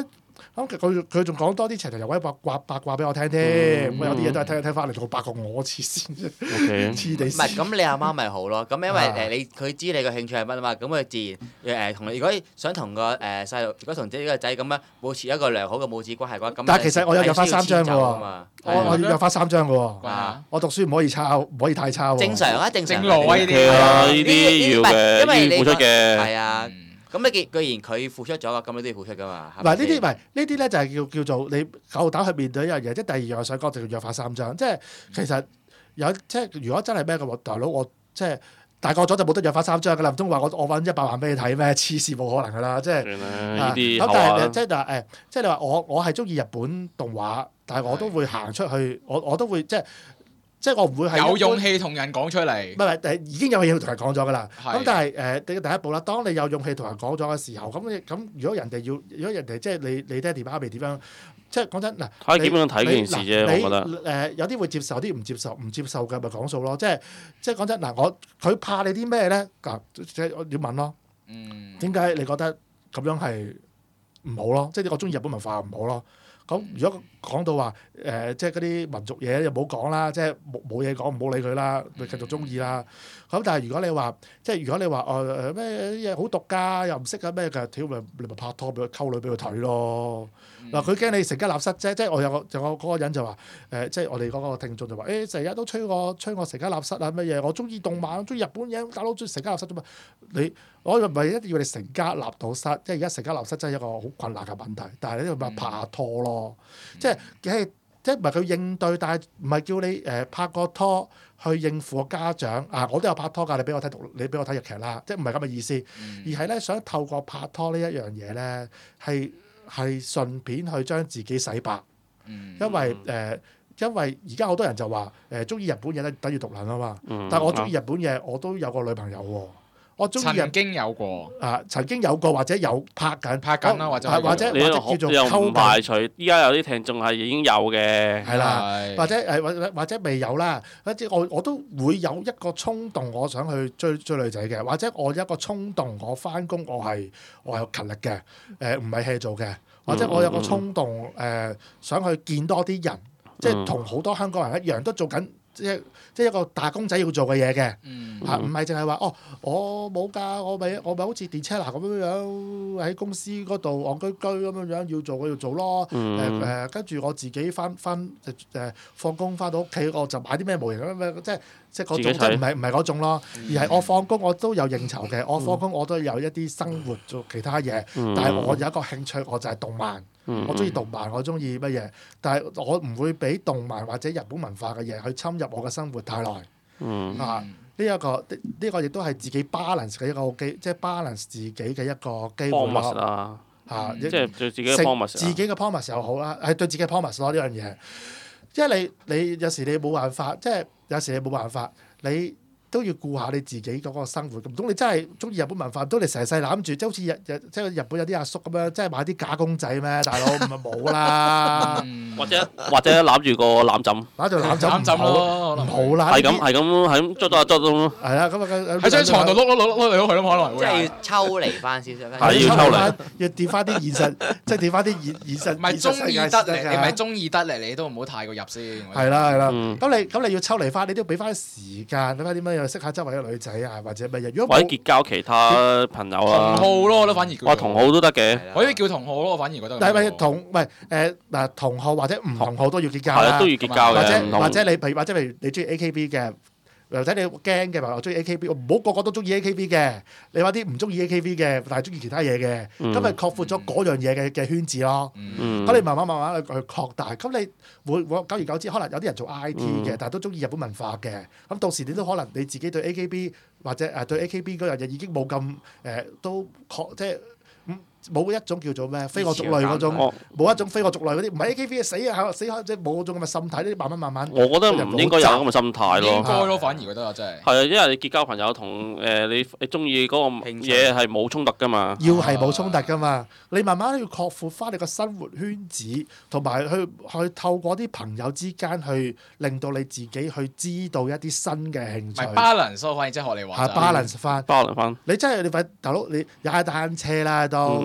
咁佢仲講多啲長頭又位八卦俾我聽添，咁有啲嘢都係聽翻嚟，仲八卦我黐線啫，黐地線。 唔係咁，你阿媽咪好咯。咁因為佢知你個興趣係乜啊嘛，咁佢自然同你。如果想同個細路，如果同呢個仔咁樣保持一個良好嘅母子關係嘅話，咁但係其實我有約翻3張嘅喎，我要約翻3張嘅喎。我讀書唔可以抄，唔可以太抄。 正常啊，正常。 正路啊呢啲， 呢啲要嘅， 因為要付出嘅。 係啊。咁你既然佢付出咗，咁你都要付出噶嘛？ 嗱，呢啲唔係呢啲咧，就係叫做你夠膽去面對一樣嘢。即係第二樣我想講就叫約法3章。即係其實即係如果真係咩嘅話，大佬我即係大個咗就冇得約法3章㗎啦。唔通話我揾100萬俾你睇咩？黐線冇可能㗎啦！即係咁，但係即係你話我係中意日本動畫，但係我都會行出去，我都會即係我唔會係有勇氣同人講出嚟。 唔係已經有勇氣同人講咗㗎啦。咁但係第一步啦，當你有勇氣同人講咗嘅時候，咁如果人哋即係你爹哋媽咪點樣？即係講真嗱， 睇點樣睇呢件事啫，我覺得。有啲會接受，有啲唔接受，唔接受嘅咪講數咯。即係講真嗱，佢怕你啲咩咧？即係我要問咯。點解你覺得咁樣係唔好咯？即係我中意日本文化唔好咯。咁如果講到話即係嗰啲民族嘢，就唔好講啦，即係冇嘢講，唔好理佢啦，咪繼續中意啦。咁但係如果你話咩嘢好毒㗎，又唔識啊咩嘅，屌你咪拍拖俾佢溝女俾佢睇咯。嗱，佢驚你成家立室啫，即係我有個嗰個人就話即係我哋嗰個聽眾就話成日都催我成家立室啊乜嘢，我中意動漫，中意日本嘢，大佬中意成家立室啫嘛。我唔係一定要你成家立到室，即係而家成家立室真係一個好困難嘅問題。但係呢個咪拍下拖咯，即係唔係佢應對，但係唔係叫你拍個拖去應付個家長啊！我都有拍拖㗎，你俾我睇日劇啦，即係唔係咁嘅意思，而係咧想透過拍拖呢一樣嘢咧，係順便去將自己洗白，因為而家好多人就話中意日本嘢咧等於毒撚啊嘛，但係我中意日本嘢，我都有個女朋友喎。我曾經有過曾經有過或者有拍緊啦，或者叫做又唔排除依家有啲聽眾係已經有嘅， 係啦，或者未有啦。我都會有一個衝動，我想去追女仔嘅，或者我有一個衝動，我翻工我係勤力嘅，唔係 hea 做嘅，或者我有個衝動想去見多啲人，即係同好多香港人一樣都做緊。即係一個打工仔要做嘅嘢嘅，唔係淨係話我冇㗎，我咪好似電車男咁樣喺公司嗰度戇居居咁樣要做咯。跟住我自己放工翻到屋企，我就買啲咩模型咁樣，即係嗰種，即係唔係嗰種咯，而係我放工我都有應酬嘅，我放工我都有一啲生活做其他嘢，但係我有一個興趣，我就係動漫。我中意動漫，我中意乜嘢？但係我唔會俾動漫或者日本文化嘅嘢去侵入我嘅生活太耐。呢個亦都係自己 balance 嘅一個即係 balance 自己嘅一個機會咯。 即係對自己嘅 promise， 自己嘅 promise 又好啦，係對自己嘅 promise 咯呢樣嘢。因為你有時你冇辦法，即係有時你冇辦法，你都要顧下你自己嗰個生活。唔通你真係中意日本文化，唔通你成世攬住，即係好似即係日本有啲阿叔咁樣，即係買啲假公仔咩？大佬唔係冇啦， 或者攬住個攬枕， 攬住攬枕咯，唔好啦。係咁捉到咯。 係啊，咁啊喺張床度碌嚟碌去咯，可能即係要抽離翻少少。 係要抽離， 要跌翻啲現實，即係跌翻啲現實。 唔係中意得嚟，你唔係中意得嚟，你都唔好太過入先。 係啦。咁你要抽離翻，你都要俾翻時間，俾翻啲乜嘢識下周圍嘅女仔啊，或者乜嘢。如果或者結交其他朋友啊， 同好咯，我覺得反而叫。 同好都得嘅， 可以叫同好咯，我反而覺得。 但係同好或者唔同好都要結交啦， 都要結交嘅。 或者譬如你中意 AKB 嘅。或者你驚嘅話，我中意 AKB，我唔好個個都中意 AKB 嘅。你話啲唔中意 AKB 嘅，但係中意其他嘢嘅，咁咪擴闊咗嗰樣嘢嘅圈子咯。咁你慢慢去擴大，咁你會久而久之，可能有啲人做 IT 嘅，但係都中意日本文化嘅。咁到時你都可能你自己對 AKB 或者對 AKB 嗰樣嘢已經冇咁都即係。冇一種叫做咩非我族類嗰種，冇一種非我族類嗰啲，唔係 AKB 嘅死下即係冇嗰種咁嘅心態，呢啲慢慢。我覺得唔應該有咁嘅心態咯。 應該咯，反而覺得真係。 係啊，因為你結交朋友同你中意嗰個嘢係冇衝突噶嘛。 要係冇衝突噶嘛，你慢慢要擴闊翻你個生活圈子，同埋去透過啲朋友之間去令到你自己去知道一啲新嘅興趣。 唔係 balance 咯，反而即係學你話。 balance 翻。你真係你大佬，你踩單車啦都。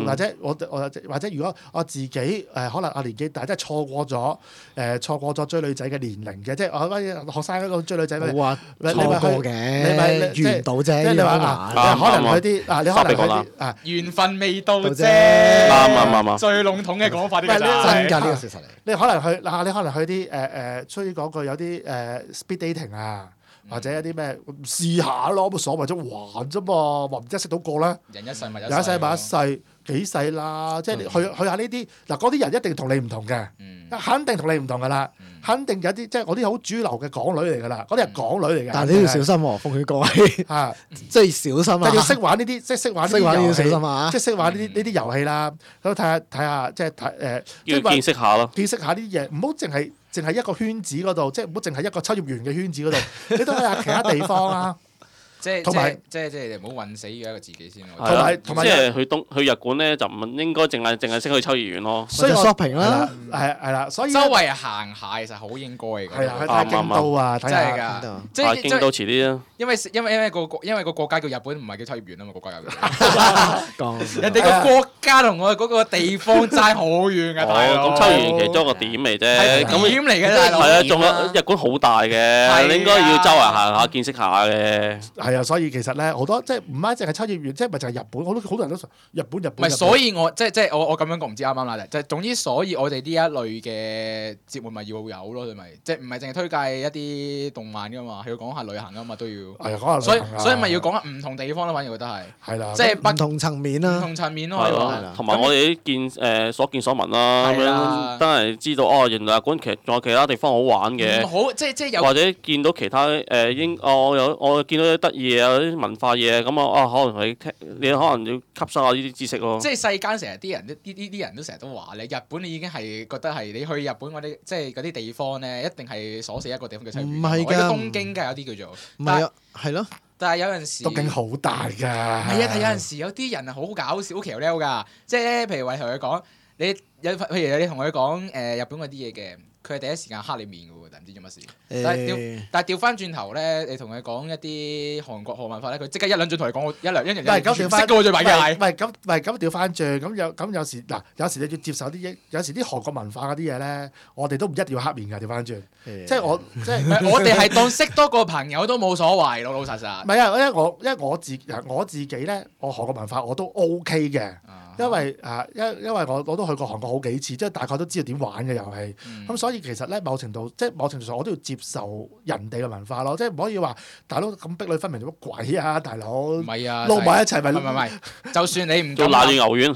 或者如果我自己可能我年紀大，即係錯過咗追女仔嘅年齡嘅，即係我學生嗰個追女仔， 冇話你錯過嘅，遇唔到啫。 即係你話可能去啲你可能去啲緣分未到啫。 啱。 最籠統嘅講法呢個真㗎，呢個事實嚟。 你可能去啲所以講句有啲speed dating 啊。或者一啲咩試下咯，冇所謂啫，玩啫嘛，話唔知識到個咧。 人一世物一世。 有一世物一世，幾世啦？即係你去下呢啲嗱，嗰啲人一定同你唔同嘅，肯定同你唔同噶啦，肯定有啲即係我啲好主流嘅港女嚟噶啦，嗰啲係港女嚟嘅。 但係你要小心喎，奉勸各位嚇， 即係小心啊！ 即係要識玩呢啲，即係識玩呢啲遊戲， 要小心啊！ 即係識玩呢啲遊戲啦。咁睇下，即係要見識下咯， 見識下啲嘢，唔好淨係一個圈子嗰度，即係唔好淨係一個秋葉原嘅圈子嗰度，你都睇下其他地方啊。同埋即係你唔好韞死咗一個自己先咯。 同埋即係去日本咧，就唔應該淨係識去秋葉原咯。 所以 shopping 啦， 係啦，所以周圍行下其實好應該嘅。 係啊，去睇京都啊，睇下真係㗎， 即係京都遲啲啊。 因為個國家叫日本，唔係叫秋葉原啊嘛，個國家叫。人哋個國家同我哋嗰個地方爭好遠㗎，大佬。 咁秋葉原其中一個點嚟啫， 點嚟嘅大佬。 係啊，仲有日本好大嘅，你應該要周圍行下見識下嘅。 係啊，所以其實咧好多即係唔係淨係秋葉原，即係咪就係日本？好多人都日本。 唔係，所以我即係我咁樣講唔知啱唔啱啦。就係總之，所以我哋呢一類嘅節目咪要有咯，咪即係唔係淨係推介一啲動漫㗎嘛？係要講下旅行㗎嘛，都要。係啊，講下旅行啊。所以咪要講下唔同地方咯，反而覺得係。係啦。即係唔同層面啦。 唔同層面咯，係咯。 同埋我哋啲所見所聞啦，咁樣真係知道哦，原來日本其實仲有其他地方好玩嘅。 好，即係有。 或者見到其他我見到啲得意嘢，有啲文化嘢咁可能你可能要吸收下呢啲知識咯。 即係世間成日啲人啲人都成日都話你日本你已經係覺得係你去日本嗰啲即係嗰啲地方咧，一定係鎖死一個地方叫秋葉原。 唔係㗎， 東京㗎有啲叫做。 唔係啊，係咯。 但係有陣時。東京好大㗎。係啊， 但係有陣時有啲人係好搞笑、好騎呢㗎，即係咧，譬如話同佢講，譬如你同佢講日本嗰啲嘢嘅。佢係第一時間黑你面嘅喎，但唔知做乜事。但係調翻轉頭咧，你同佢講一啲韓國文化咧，佢即刻一兩句同你講一樣嘢。 咁調翻， 識嘅最弊嘅係。 咁調翻轉，咁有時有時你要接受啲嘢，有時啲韓國文化嗰啲嘢咧，我哋都唔一定要黑面㗎。調翻轉，即係我哋係當識多個朋友都冇所謂，老實實。 唔係啊，因為我自己咧，我韓國文化我都 OK 嘅。因為我都去過韓國好幾次，即係大概都知道點玩嘅遊戲。咁所以其實咧，某程度上我都要接受人哋嘅文化咯，即係唔可以話大佬咁壁壘分明做乜鬼啊，大佬。 唔係啊， 撈埋一齊咪。 唔係，就算你唔做瀨尿牛丸。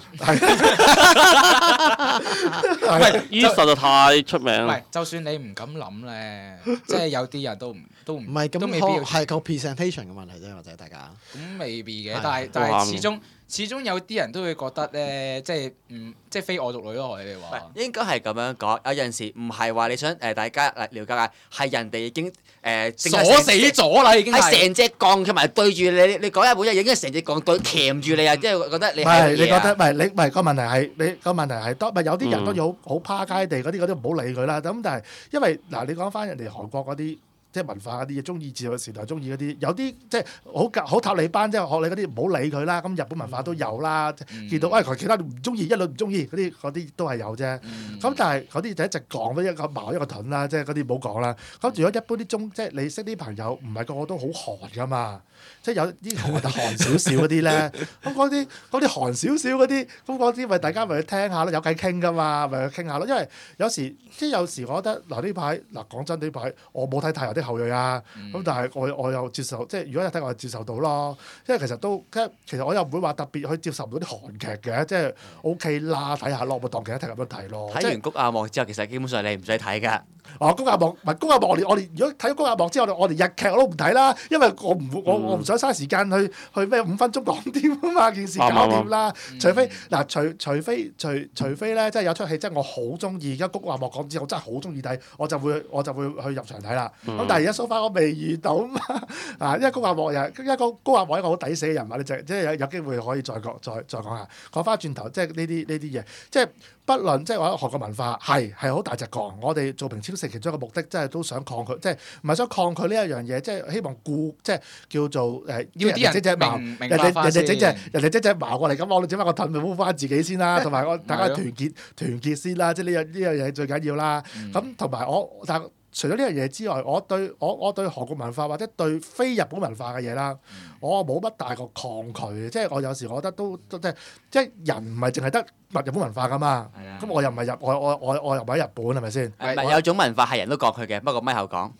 係。依實在太出名。 唔係，就算你唔敢諗咧，即係有啲人都唔係咁， 都未必要係個 presentation 嘅問題啫，或者大家。 咁未必嘅，但係始終有啲人都會覺得咧，即係非我族類咯，你哋話。 應該係咁樣講，有陣時唔係話你想大家了解下，係人哋已經鎖死咗啦，已經係成隻鋼同埋對住你，你講一本嘢已經成隻鋼對鉗住你啊！即係覺得你係你覺得唔係個問題係你個問題係多咪有啲人都要好趴街地嗰啲唔好理佢啦。咁但係因為你講翻人哋韓國嗰啲。即係文化嗰啲嘢，中意自由時代，中意嗰啲有啲即係好塔利班，即係學你嗰啲唔好理佢啦。咁日本文化都有啦，見到其他唔中意，一律唔中意嗰啲都係有啫。咁但係嗰啲就一直講一個矛一個盾啦，即係嗰啲唔好講啦。咁如果一般啲即係你識啲朋友，唔係個個都好韓噶嘛。即係有啲韓少少嗰啲咧，咁嗰啲韓少少嗰啲，咁嗰啲咪大家咪去聽下咯，有偈傾噶嘛，咪去傾下咯。因為有時我覺得呢排講真呢排我冇睇太陽的後裔啊，咁但係我又接受，即係如果有睇我就接受到咯。因為其實我又唔會話特別去接受唔到啲韓劇嘅，即係 OK 啦，睇下咯，咪當其他睇咁樣睇咯。 睇完谷亞莫之後，其實基本上你唔使睇㗎。 谷亞莫我哋如果睇咗谷亞莫之後，我哋日劇我都唔睇啦，因為我唔想嘥時間去咩5分鐘講掂啊嘛，件事搞掂啦。除非咧，即係有出戲，即係我好中意，而家谷亞莫講之後，我真係好中意睇，我就會去入場睇啦。咁但係而家 so far 我未遇到嘛，因為谷亞莫一個好抵死嘅人物，你即係有機會可以再講下。講翻轉頭，即係呢啲嘢，即係不論即係話韓國文化係好大隻講，我哋做平超成其中一個目的，即係都想抗拒，即係唔係想抗拒呢一樣嘢，即係希望即係叫做要啲人整隻矛， 明人白翻先哋整隻矛過嚟，咁我整翻個盾咪烏翻自己先啦，同埋大家團結先啦，即係呢樣嘢最緊要啦。咁同埋但除咗呢樣嘢之外，我對韓國文化或者對非日本文化嘅嘢啦，我冇乜大個抗拒，即係我有時我覺得都即係人唔係淨係得日本文化噶嘛。咁我又唔係我又唔係日本係咪先？ 唔係有種文化係人都講佢嘅，不過咪後講。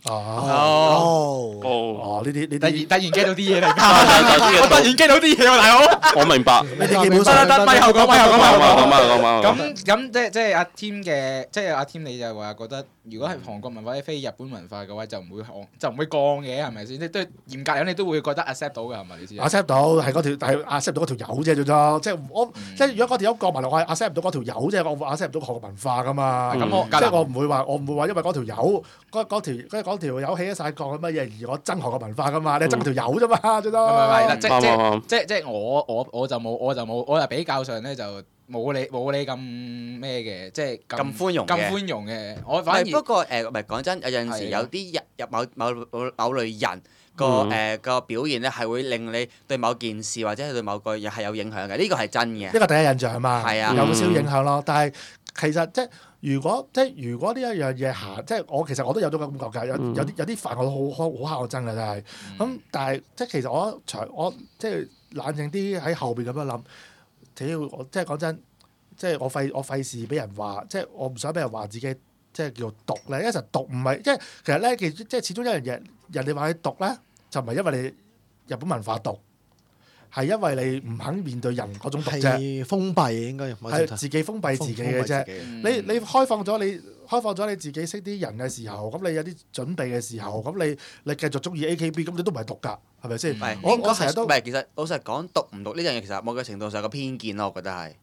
呢啲突然 get 到啲嘢嚟㗎，我突然 get 到啲嘢喎，大佬。 我明白。 呢啲基本上得咪後講。 咁咁即係阿 Tim 嘅，即係阿 Tim 你就話覺得，如果係韓國文化或者非日本文化嘅話，就唔會降嘅，係咪先？即係都嚴格嚟講，你都會覺得 accept 到嘅係咪？你知 accept 到係嗰條，係 accept 到嗰條友啫，最多即係即係如果嗰條友過埋嚟，我係 accept 唔到嗰條友啫，我 accept 唔到韓國文化噶嘛。即係我唔會話因為嗰條友嗰條友起咗晒槓乜嘢而我憎韓國文化噶嘛？你憎條友啫嘛，最多。 唔係即係我就冇，我係比較上咧就冇你咁咩嘅，即係咁寬容嘅。 我反而不過唔係講真，有陣時有啲入某類人個表現咧，係會令你對某件事或者係對某個嘢係有影響嘅。呢個係真嘅。 呢個第一印象係嘛？ 係啊， 有少少影響咯。但係其實即係如果呢一樣嘢行，即係其實我都有種感覺㗎。有啲飯我都好蝦我憎嘅真係。咁但係即係其實我即係冷靜啲喺後邊咁樣諗。即係講真，即係我費事俾人話，即係我唔想俾人話自己即係叫毒咧。一陣毒唔係，即係其實咧，即係始終一樣嘢，人哋話你毒咧，就唔係因為你日本文化毒，係因為你唔肯面對人嗰種毒啫。 係封閉應該係自己封閉自己嘅啫。你開放咗你自己識啲人嘅時候，咁你有啲準備嘅時候，咁你繼續中意 AKB，咁你都唔係毒㗎，係咪先？我成日都唔係，其實老實講，毒唔毒呢樣嘢，其實某個程度上有個偏見咯，我覺得係。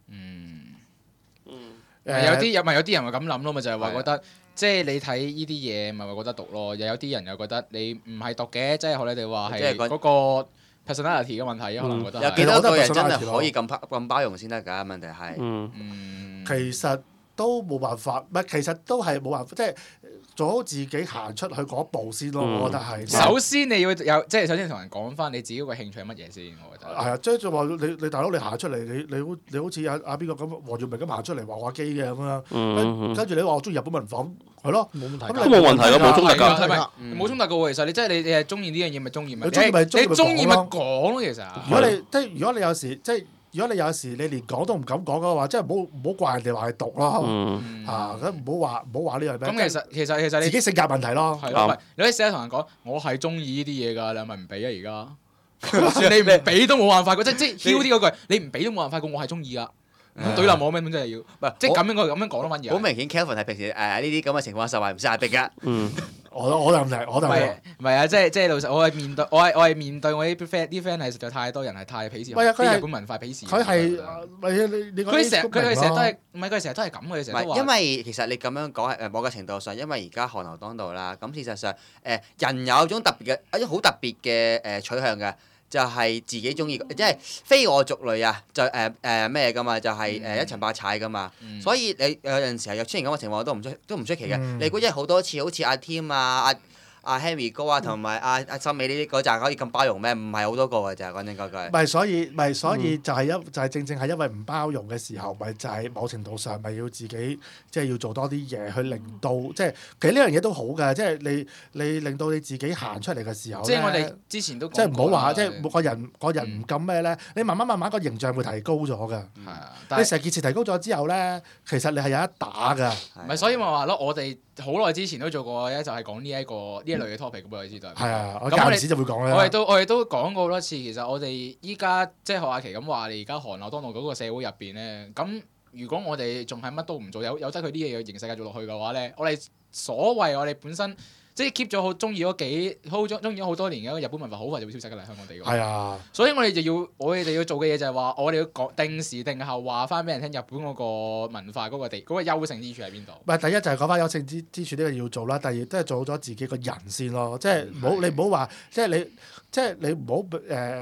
有啲人會咁諗咯，咪就係話覺得，即係你睇呢啲嘢，咪話覺得毒咯。又有啲人又覺得你唔係毒嘅，即係學你哋話係嗰個 personality 嘅問題，可能覺得。 有幾多個人真係可以咁包容先得㗎？問題係。 其實都冇辦法，其實都係冇辦法，即係做好自己行出去嗰步先咯。我覺得係。 首先你要有，即係首先同人講翻你自己個興趣係乜嘢先，我覺得。 係啊，即係就話你大佬你行出嚟，你好似阿邊個咁黃耀明咁行出嚟話基嘅咁樣，跟住你話我中意日本文化，係咯， 冇問題。 都冇問題㗎，冇衝突㗎。 冇衝突㗎喎，其實你即係你係中意呢樣嘢咪中意咪， 你中意咪講咯，其實。 如果你有時即係。如果你有時你連講都唔敢講嘅話，即係唔好怪人哋話係毒咯，咁唔好話呢樣咩？ 咁其實你自己性格問題咯， 係咯，你可以試下同人講，我係中意呢啲嘢㗎，你係咪唔俾啊？而家算你唔俾都冇辦法，即係囂啲嗰句，你唔俾都冇辦法，我係中意㗎。咁對冧我咩？咁真係要，唔係即係咁樣講咯，反而好明顯 Kelvin 係平時呢啲咁嘅情況受係唔識壓迫㗎。 我就唔係， 唔係啊！即係老實，我係面對我啲 friend 係實在太多人係太鄙視，啲日本文化鄙視。 佢係佢成日都係唔係佢成日都係咁嘅，成日都話。 因為其實你咁樣講係某個程度上，因為而家韓流當道啦，咁事實上人有一種一種好特別嘅取向嘅。就係自己中意，即係非我族類啊！就咩㗎嘛？就係一層白踩㗎嘛。所以你有陣時係有出現咁嘅情況都唔出奇嘅。你估真係好多次，好似阿 Tim 啊、阿 Henry 哥啊，同埋阿森美呢啲嗰陣可以咁包容咩？唔係好多個㗎咋，講真嗰句。 所以就係正正係因為唔包容嘅時候，咪就係某程度上咪要自己即係要做多啲嘢去令到即係其實呢樣嘢都好㗎，即係你令到你自己行出嚟嘅時候即係我哋之前都即係唔好話即係個人唔咁咩咧，你慢慢個形象會提高咗㗎。係啊，你成件事提高咗之後咧，其實你係有得打㗎。 唔係，所以咪話咯，我哋好耐之前都做過就係講呢一類嘅 topic 咁，我哋知道。係啊， 我間時就會講啦。 我哋都講過好多次，其實我哋依家即係學阿琪咁話，你而家韓流當道嗰個社會入邊咧，咁如果我哋仲係乜都唔做，有得佢啲嘢嘅形世界做落去嘅話咧，我哋所謂我哋本身即係 keep 咗好中意咗好多年嘅日本文化，好快就會消失㗎啦，香港地。係啊，所以我哋要做嘅嘢就係話，我哋要講定時定候話翻俾人聽，日本嗰個文化嗰個優勝之處喺邊度？唔係，第一就係講翻優勝之處呢個要做啦，第二都係做咗自己個人先咯，即係你唔好話，即係你唔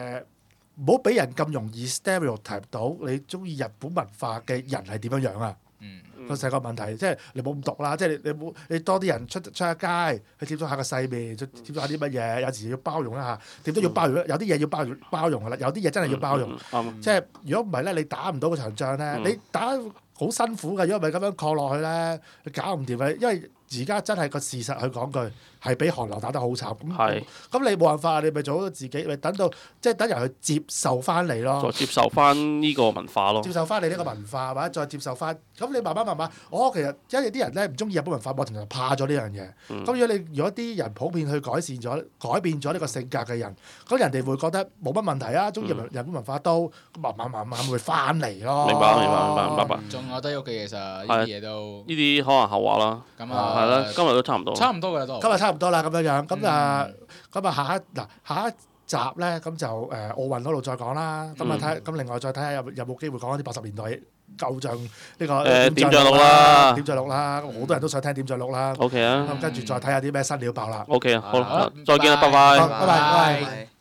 好俾人咁容易 stereotype 到你中意日本文化嘅人係點樣啊？ 個成個問題，即係你冇咁毒啦，即係你多啲人出下街，去接觸下個世面，接觸下啲乜嘢，有時要包容一下，點都要包容，有啲嘢要包容㗎啦，有啲嘢真係要包容。即係如果唔係咧，你打唔到嗰場仗咧，你打好辛苦㗎，如果唔係咁樣抗落去咧，你搞唔掂嘅，因為而家真係個事實去講句，係俾韓流打得好慘。咁你冇辦法，你咪做好自己，咪等到即係等人去接受翻嚟咯。 再接受翻呢個文化咯。 接受翻你呢個文化，或者再接受翻，咁你慢慢，其實因為啲人咧唔中意日本文化，某程度上怕咗呢樣嘢。咁如果啲人普遍去改變咗呢個性格嘅人，咁人哋會覺得冇乜問題啊，中意日本文化都慢慢會翻嚟咯。 明白。 仲有得喐嘅其實呢啲嘢都呢啲可能後話啦。 咁啊， 係啦，今日都差唔多。 差唔多㗎啦都。 今日差唔多啦，咁樣，咁下一集咧，咁就奧運嗰度再講啦。咁另外再睇下有冇機會講一啲80年代舊像呢個點著錄啦， 點著錄啦，好多人都想聽點著錄啦。 OK 啊。 咁跟住再睇下啲咩新料爆啦。 OK 啊，好啦，再見啦，拜拜。 拜拜。